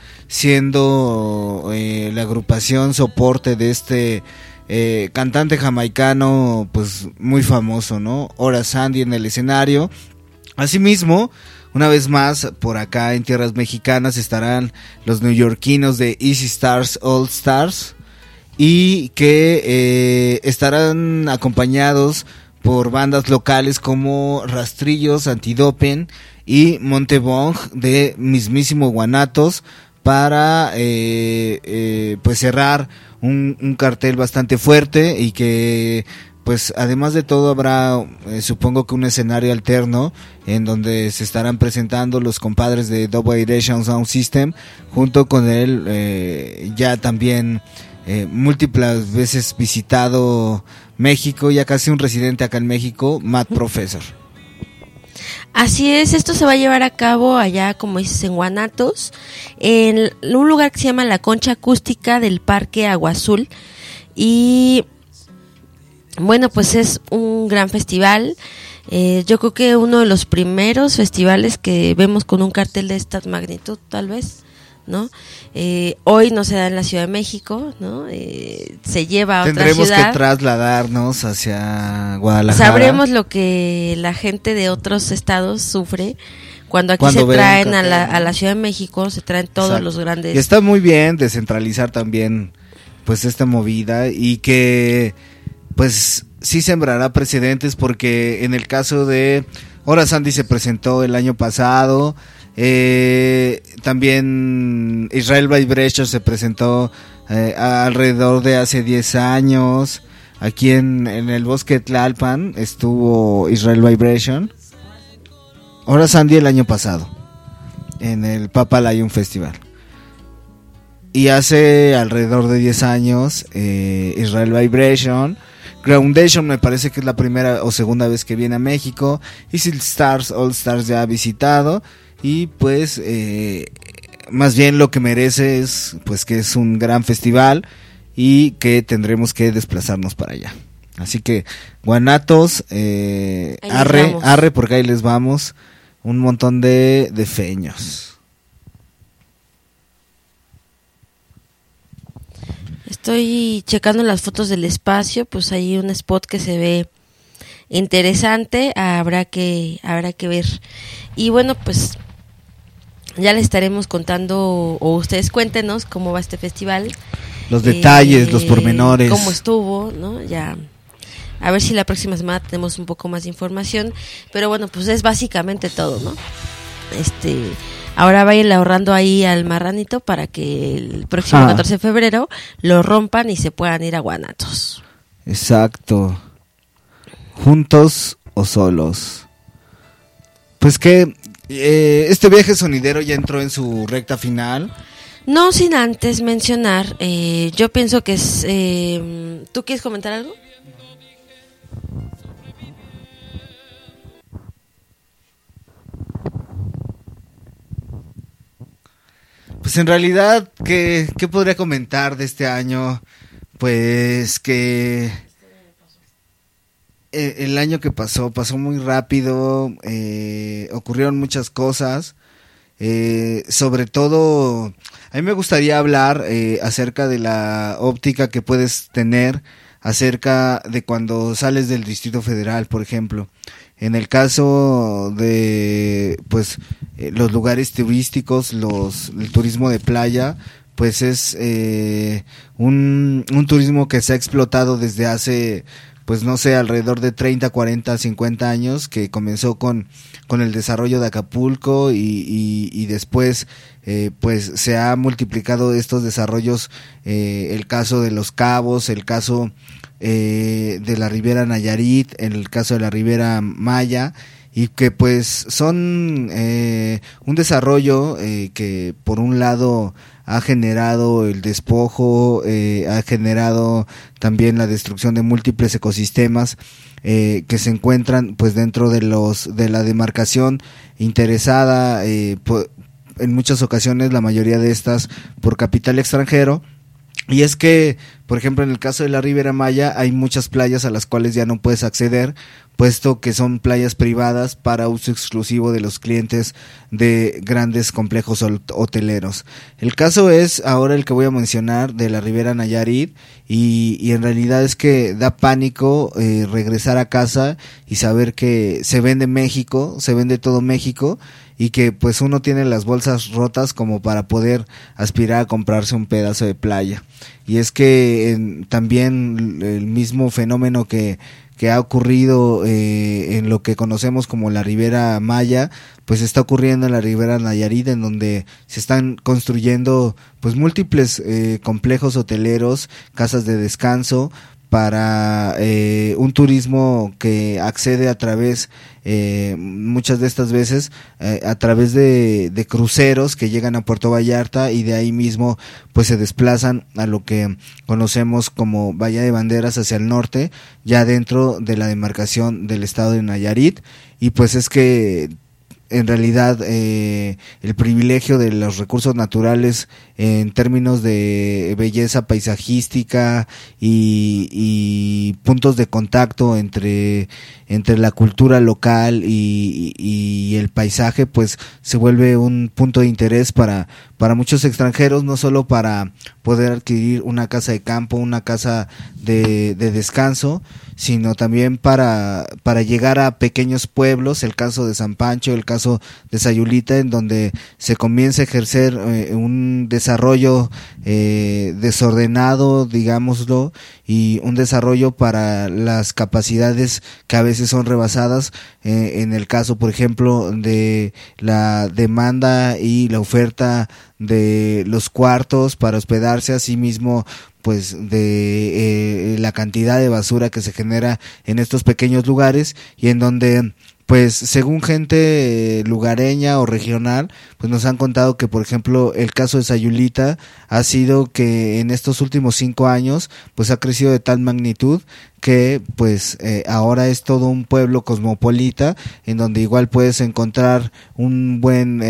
siendo la agrupación soporte de este cantante jamaicano pues muy famoso, ¿no? Hora Sandy en el escenario. Asimismo, una vez más, por acá en tierras mexicanas estarán los neoyorquinos de Easy Stars All Stars y que estarán acompañados por bandas locales como Rastrillos, Antidoping y Montebong de mismísimo Guanatos para pues cerrar un cartel bastante fuerte y que pues además de todo habrá supongo que un escenario alterno en donde se estarán presentando los compadres de Double Direction Sound System junto con él ya también múltiples veces visitado México, ya casi un residente acá en México, Matt Professor. Así es, esto se va a llevar a cabo allá, como dices, en Guanatos, en un lugar que se llama la Concha Acústica del Parque Agua Azul. Y bueno, pues es un gran festival. Yo creo que uno de los primeros festivales que vemos con un cartel de esta magnitud, tal vez, ¿no? Hoy no se da en la Ciudad de México, ¿no? Se lleva a otra ciudad. Tendremos que trasladarnos hacia Guadalajara. Sabremos lo que la gente de otros estados sufre cuando se traen a la Ciudad de México, se traen todos Exacto. los grandes. Y está muy bien descentralizar también pues esta movida y que pues sí sembrará precedentes, porque en el caso de Hora Sandy se presentó el año pasado. También Israel Vibration se presentó alrededor de hace 10 años. Aquí en el Bosque Tlalpan estuvo Israel Vibration. Hora Sandy el año pasado en el Papa Lion Festival. Y hace alrededor de 10 años Israel Vibration. Groundation me parece que es la primera o segunda vez que viene a México. Easy Stars All Stars ya ha visitado. y pues más bien lo que merece es pues que es un gran festival y que tendremos que desplazarnos para allá. Así que Guanatos, arre porque ahí les vamos, un montón de feños. Estoy checando las fotos del espacio, pues hay un spot que se ve interesante, habrá que ver. Y bueno, pues ya les estaremos contando, o ustedes cuéntenos cómo va este festival. Los detalles, los pormenores. Cómo estuvo, ¿no? Ya, a ver si la próxima semana tenemos un poco más de información. Pero bueno, pues es básicamente todo, ¿no? Ahora vayan ahorrando ahí al marranito para que el próximo 14 de febrero lo rompan y se puedan ir a Guanatos. Exacto. Juntos o solos. Pues que este viaje sonidero ya entró en su recta final. No sin antes mencionar, yo pienso que es... ¿Tú quieres comentar algo? Pues en realidad, ¿qué podría comentar de este año? Pues que el año que pasó muy rápido, ocurrieron muchas cosas, sobre todo a mí me gustaría hablar acerca de la óptica que puedes tener acerca de cuando sales del Distrito Federal, por ejemplo. En el caso de pues los lugares turísticos, el turismo de playa, pues es un turismo que se ha explotado desde hace, pues no sé, alrededor de 30, 40, 50 años, que comenzó con el desarrollo de Acapulco y después pues se ha multiplicado estos desarrollos, el caso de Los Cabos, el caso de la Riviera Nayarit, en el caso de la Riviera Maya, y que pues son un desarrollo que por un lado ha generado el despojo, ha generado también la destrucción de múltiples ecosistemas que se encuentran pues dentro de la demarcación interesada, en muchas ocasiones, la mayoría de estas por capital extranjero. Y es que, por ejemplo, en el caso de la Riviera Maya hay muchas playas a las cuales ya no puedes acceder, puesto que son playas privadas para uso exclusivo de los clientes de grandes complejos hoteleros. El caso es ahora el que voy a mencionar de la Riviera Nayarit, y en realidad es que da pánico regresar a casa y saber que se vende México, se vende todo México, y que pues uno tiene las bolsas rotas como para poder aspirar a comprarse un pedazo de playa. Y es que también el mismo fenómeno que ha ocurrido en lo que conocemos como la Riviera Maya, pues está ocurriendo en la Riviera Nayarit, en donde se están construyendo pues múltiples complejos hoteleros, casas de descanso, para un turismo que accede a través, muchas de estas veces, a través de cruceros que llegan a Puerto Vallarta, y de ahí mismo pues se desplazan a lo que conocemos como Bahía de Banderas hacia el norte, ya dentro de la demarcación del estado de Nayarit. Y pues es que en realidad el privilegio de los recursos naturales en términos de belleza paisajística y puntos de contacto entre la cultura local y el paisaje, pues se vuelve un punto de interés para muchos extranjeros, no solo para poder adquirir una casa de campo, una casa de descanso, sino también para llegar a pequeños pueblos, el caso de San Pancho, el caso de Sayulita, en donde se comienza a ejercer un desarrollo desordenado, digámoslo, y un desarrollo para las capacidades que a veces son rebasadas, en el caso, por ejemplo, de la demanda y la oferta de los cuartos para hospedarse, así mismo pues de la cantidad de basura que se genera en estos pequeños lugares, y en donde pues según gente lugareña o regional, pues nos han contado que, por ejemplo, el caso de Sayulita ha sido que en estos últimos 5 años pues ha crecido de tal magnitud que pues ahora es todo un pueblo cosmopolita en donde igual puedes encontrar un buen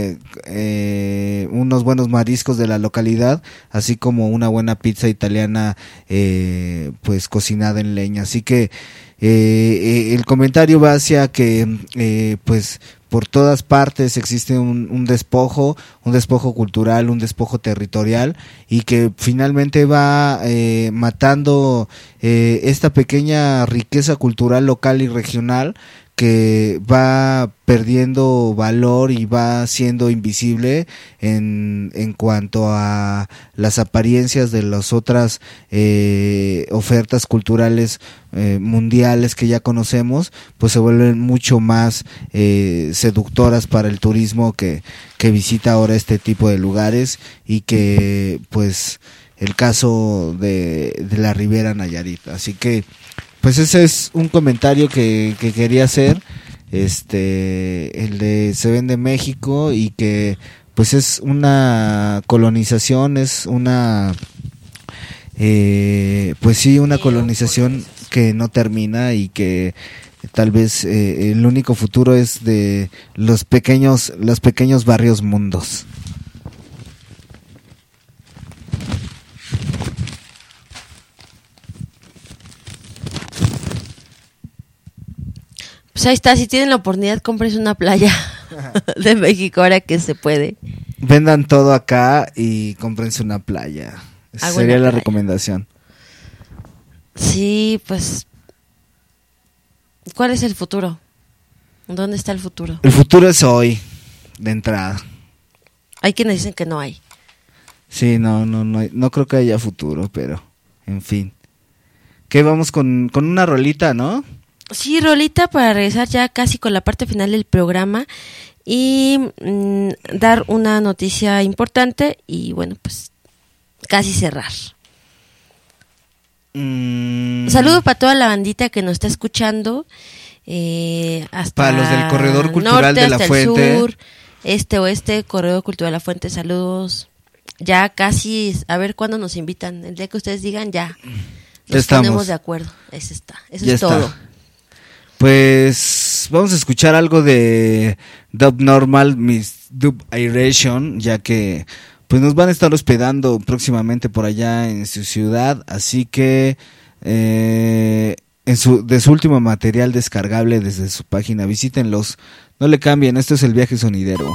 unos buenos mariscos de la localidad, así como una buena pizza italiana pues cocinada en leña. Así que el comentario va hacia que pues por todas partes existe un despojo cultural, un despojo territorial, y que finalmente va matando esta pequeña riqueza cultural local y regional, que va perdiendo valor y va siendo invisible en cuanto a las apariencias de las otras ofertas culturales mundiales que ya conocemos, pues se vuelven mucho más seductoras para el turismo que visita ahora este tipo de lugares, y que pues el caso de la Ribera Nayarit. Así que pues ese es un comentario que quería hacer, el de Se Vende México, y que pues es una colonización, es una pues sí, una colonización que no termina, y que tal vez el único futuro es de los pequeños barrios mundos. Pues ahí está, si tienen la oportunidad, cómprense una playa de México ahora que se puede. Vendan todo acá y cómprense una playa. Esa sería la recomendación. Sí, pues, ¿cuál es el futuro? ¿Dónde está el futuro? El futuro es hoy, de entrada. Hay quienes dicen que no hay. Sí, no creo que haya futuro, pero, en fin. ¿Qué, vamos con una rolita, no? Sí, rolita para regresar ya casi con la parte final del programa y dar una noticia importante y bueno, pues casi cerrar. Saludo para toda la bandita que nos está escuchando, hasta para los del Corredor Cultural norte, de la hasta Fuente, el sur, este, oeste, Corredor Cultural de la Fuente, saludos. Ya casi, a ver cuándo nos invitan, el día que ustedes digan ya nos ponemos de acuerdo. Eso es todo. Pues vamos a escuchar algo de Dub Normal, Miss Dub Aeration, ya que pues nos van a estar hospedando próximamente por allá en su ciudad, así que de su último material descargable desde su página, visítenlos, no le cambien, esto es El Viaje Sonidero.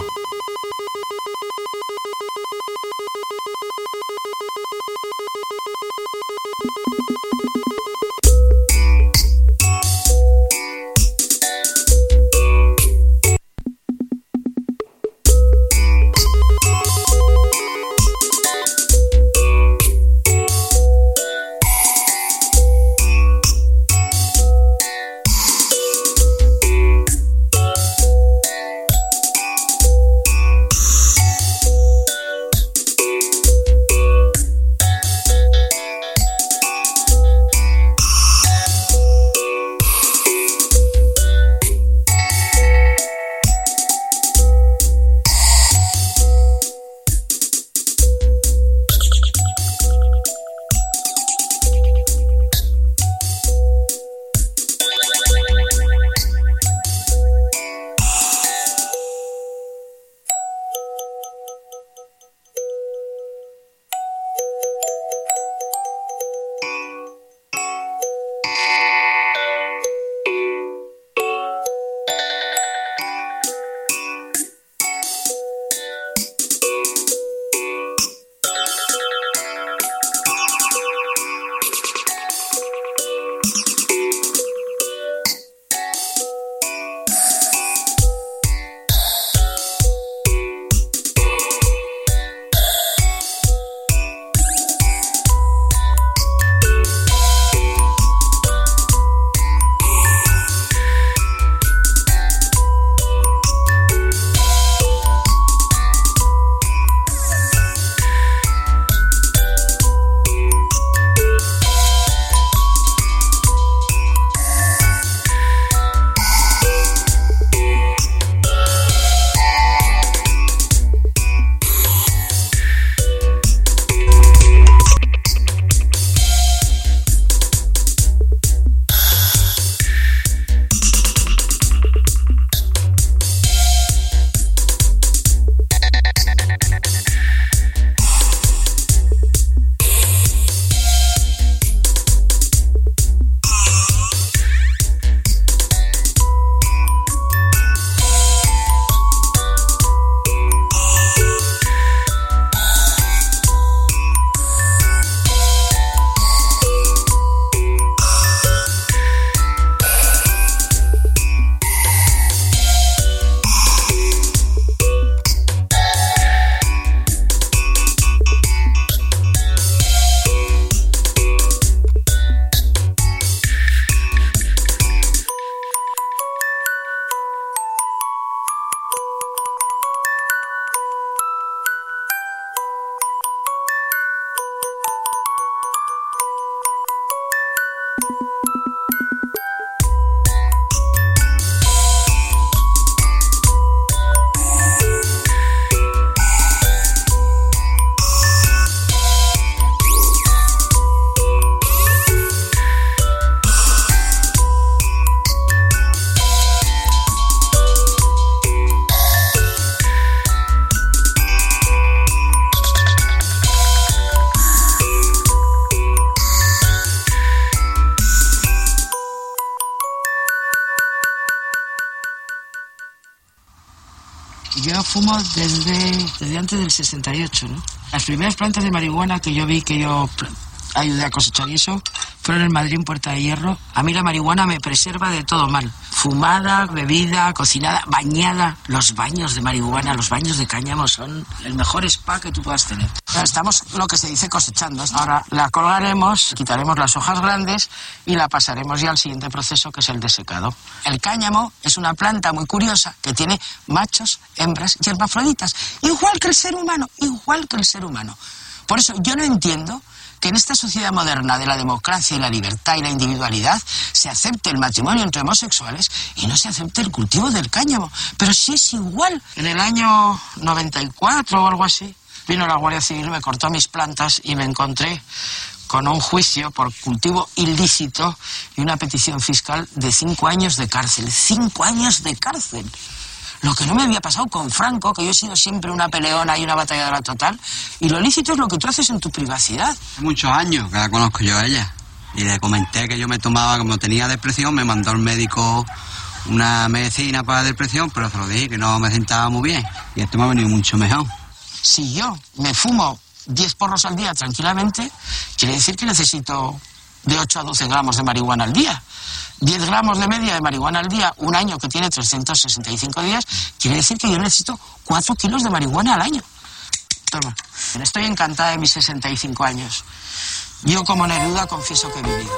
Yo fumo desde antes del 68, ¿no? Las primeras plantas de marihuana que yo vi, que yo ayudé a cosechar y eso, fueron en Madrid, en Puerta de Hierro. A mí la marihuana me preserva de todo mal. Fumada, bebida, cocinada, bañada. Los baños de marihuana, los baños de cáñamo son el mejor spa que tú puedas tener. Estamos, lo que se dice, cosechando. Ahora la colgaremos, quitaremos las hojas grandes y la pasaremos ya al siguiente proceso, que es el de secado. El cáñamo es una planta muy curiosa que tiene machos, hembras y hermafroditas. Igual que el ser humano, igual que el ser humano. Por eso yo no entiendo que en esta sociedad moderna de la democracia y la libertad y la individualidad se acepte el matrimonio entre homosexuales y no se acepte el cultivo del cáñamo. Pero sí es igual. En el año 94 o algo así, vino la Guardia Civil, me cortó mis plantas y me encontré con un juicio por cultivo ilícito y una petición fiscal de 5 años de cárcel. 5 años de cárcel. Lo que no me había pasado con Franco, que yo he sido siempre una peleona y una batalladora total, y lo lícito es lo que tú haces en tu privacidad. Hace muchos años que la conozco yo a ella, y le comenté que yo me tomaba, como tenía depresión, me mandó el médico una medicina para la depresión, pero se lo dije que no me sentaba muy bien, y esto me ha venido mucho mejor. Si yo me fumo 10 porros al día tranquilamente, quiere decir que necesito de 8 a 12 gramos de marihuana al día. 10 gramos de media de marihuana al día, un año que tiene 365 días, quiere decir que yo necesito 4 kilos de marihuana al año. Toma. Estoy encantada de mis 65 años. Yo, como Neruda, confieso que he vivido.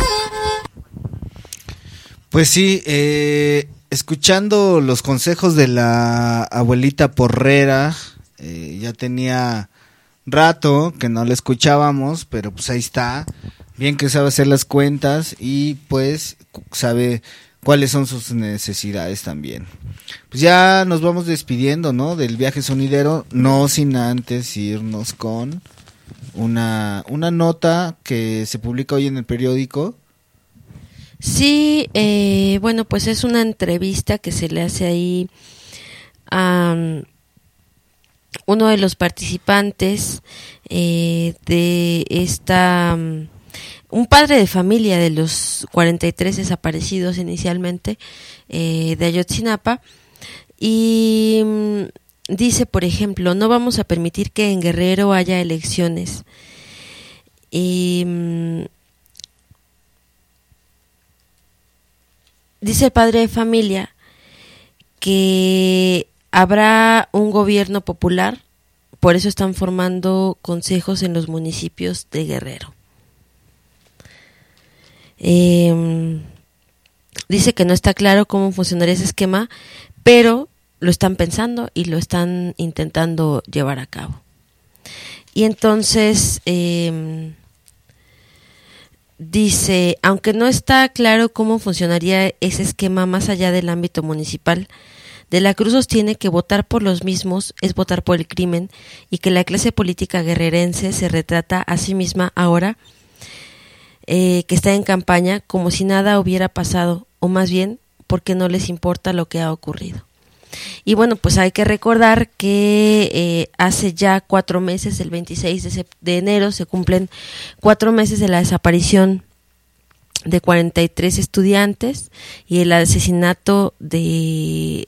Pues sí, escuchando los consejos de la abuelita porrera, ya tenía rato que no la escuchábamos, pero pues ahí está. Bien que sabe hacer las cuentas y pues sabe cuáles son sus necesidades también. Pues ya nos vamos despidiendo, ¿no? Del viaje sonidero, no sin antes irnos con una nota que se publica hoy en el periódico. Sí, bueno, pues es una entrevista que se le hace ahí a uno de los participantes de esta... un padre de familia de los 43 desaparecidos inicialmente de Ayotzinapa, y dice, por ejemplo, no vamos a permitir que en Guerrero haya elecciones. Y dice el padre de familia que habrá un gobierno popular, por eso están formando consejos en los municipios de Guerrero. Dice que no está claro cómo funcionaría ese esquema, pero lo están pensando y lo están intentando llevar a cabo. Y entonces dice, aunque no está claro cómo funcionaría ese esquema más allá del ámbito municipal, De la Cruz sostiene que votar por los mismos es votar por el crimen y que la clase política guerrerense se retrata a sí misma ahora que está en campaña como si nada hubiera pasado, o más bien porque no les importa lo que ha ocurrido. Y bueno, pues hay que recordar que hace ya 4 meses, el 26 de enero, se cumplen 4 meses de la desaparición de 43 estudiantes y el asesinato de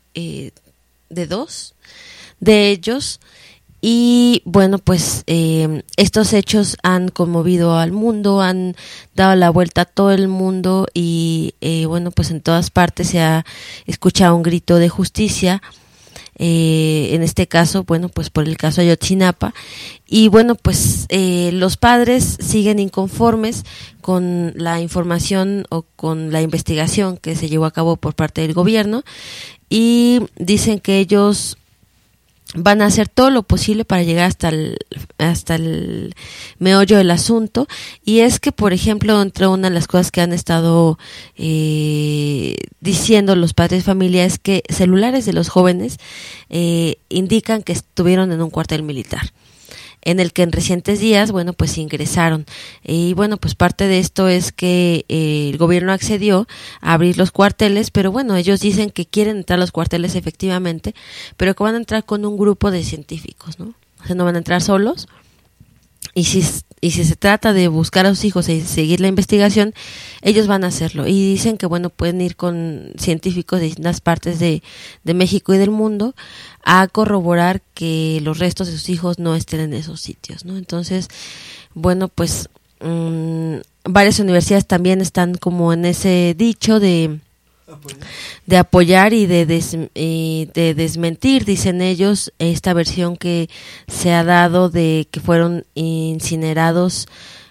2 de ellos. Y bueno, pues estos hechos han conmovido al mundo, han dado la vuelta a todo el mundo y bueno, pues en todas partes se ha escuchado un grito de justicia, en este caso, bueno, pues por el caso Ayotzinapa. Y bueno, pues los padres siguen inconformes con la información o con la investigación que se llevó a cabo por parte del gobierno y dicen que ellos van a hacer todo lo posible para llegar hasta el meollo del asunto. Y es que, por ejemplo, entre una de las cosas que han estado diciendo los padres de familia es que celulares de los jóvenes indican que estuvieron en un cuartel militar, en el que en recientes días, bueno, pues ingresaron. Y bueno, pues parte de esto es que el gobierno accedió a abrir los cuarteles, pero bueno, ellos dicen que quieren entrar a los cuarteles efectivamente, pero que van a entrar con un grupo de científicos, ¿no? O sea, no van a entrar solos. Y si se trata de buscar a sus hijos y seguir la investigación, ellos van a hacerlo. Y dicen que, bueno, pueden ir con científicos de distintas partes de México y del mundo a corroborar que los restos de sus hijos no estén en esos sitios, ¿no? Entonces, bueno, pues varias universidades también están como en ese dicho de apoyar y de desmentir, dicen ellos, esta versión que se ha dado de que fueron incinerados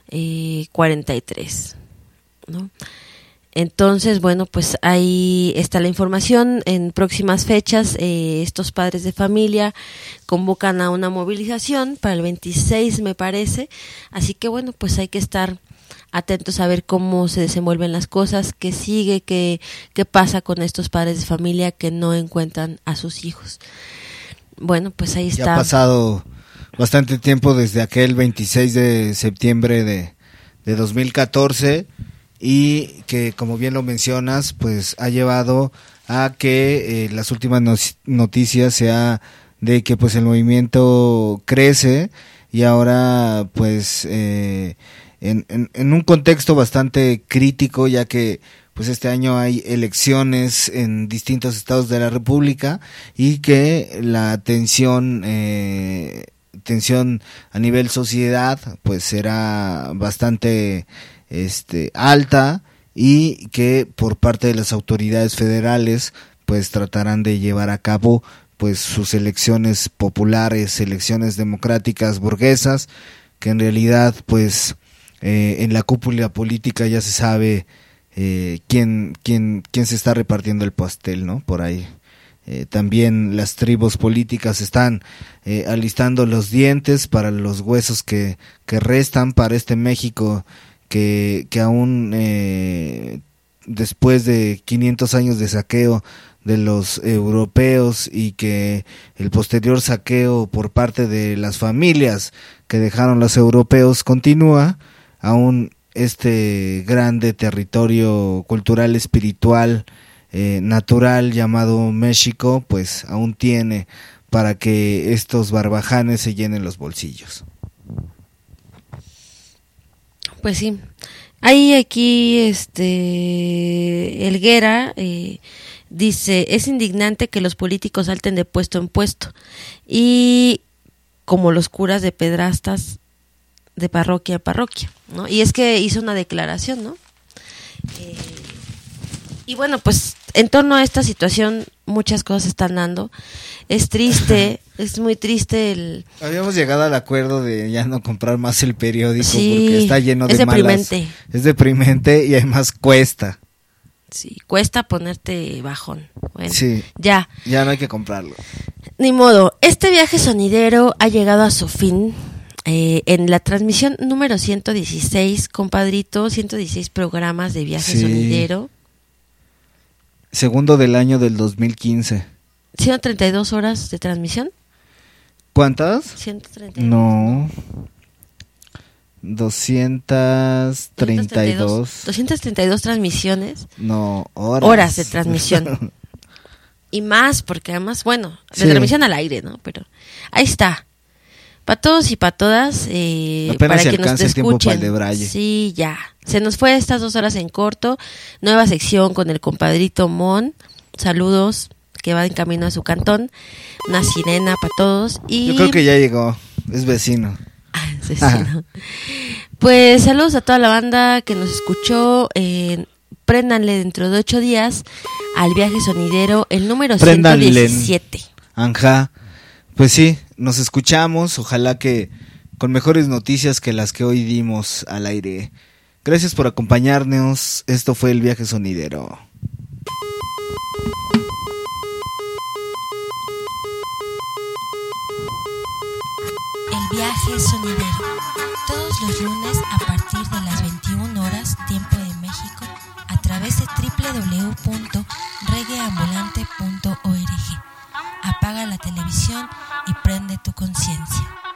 43, ¿no? Entonces, bueno, pues ahí está la información. En próximas fechas, estos padres de familia convocan a una movilización para el 26, me parece, así que bueno, pues hay que estar atentos a ver cómo se desenvuelven las cosas, qué sigue, qué pasa con estos padres de familia que no encuentran a sus hijos. Bueno, pues ahí está. Ya ha pasado bastante tiempo desde aquel 26 de septiembre de 2014 y que, como bien lo mencionas, pues ha llevado a que las últimas noticias sea de que pues el movimiento crece y ahora pues en un contexto bastante crítico, ya que pues este año hay elecciones en distintos estados de la República y que la tensión a nivel sociedad pues será bastante alta y que por parte de las autoridades federales pues tratarán de llevar a cabo pues sus elecciones populares, elecciones democráticas burguesas, que en realidad pues en la cúpula política ya se sabe quién se está repartiendo el pastel, ¿no? Por ahí. También las tribus políticas están alistando los dientes para los huesos que restan para este México que aún después de 500 años de saqueo de los europeos y que el posterior saqueo por parte de las familias que dejaron los europeos continúa, aún este grande territorio cultural, espiritual, natural llamado México, pues aún tiene para que estos barbajanes se llenen los bolsillos. Pues sí, hay aquí Helguera dice, es indignante que los políticos salten de puesto en puesto y como los curas de pedrastas de parroquia a parroquia, ¿no? Y es que hizo una declaración, ¿no? Y bueno, pues en torno a esta situación muchas cosas están dando. Es triste, es muy triste Habíamos llegado al acuerdo de ya no comprar más el periódico, sí, porque está lleno de malas. Es deprimente y además cuesta. Sí, cuesta ponerte bajón. Bueno, sí, ya no hay que comprarlo. Ni modo, este viaje sonidero ha llegado a su fin. En la transmisión número 116, compadrito, 116 programas de viaje sonidero. Segundo del año del 2015. ¿132 horas de transmisión? ¿Cuántas? 132. No. 232. 232 transmisiones. No, horas. Horas de transmisión. Y más, porque además, bueno, de transmisión al aire, ¿no? Pero ahí está. Para todos y para todas, para que nos escuchen. Sí, ya. Se nos fue estas 2 horas en corto. Nueva sección con el compadrito Mon. Saludos, que va en camino a su cantón. Una sirena para todos. Y yo creo que ya llegó. Es vecino. Es vecino. Pues saludos a toda la banda que nos escuchó. Préndanle dentro de 8 días al viaje sonidero, el número 117. Ajá. Pues sí, nos escuchamos, ojalá que con mejores noticias que las que hoy dimos al aire. Gracias por acompañarnos, esto fue el viaje sonidero. El viaje sonidero, todos los lunes a partir de las 21 horas, tiempo de México, a través de www.reggaeambulante.org. Apaga la televisión y prende tu conciencia.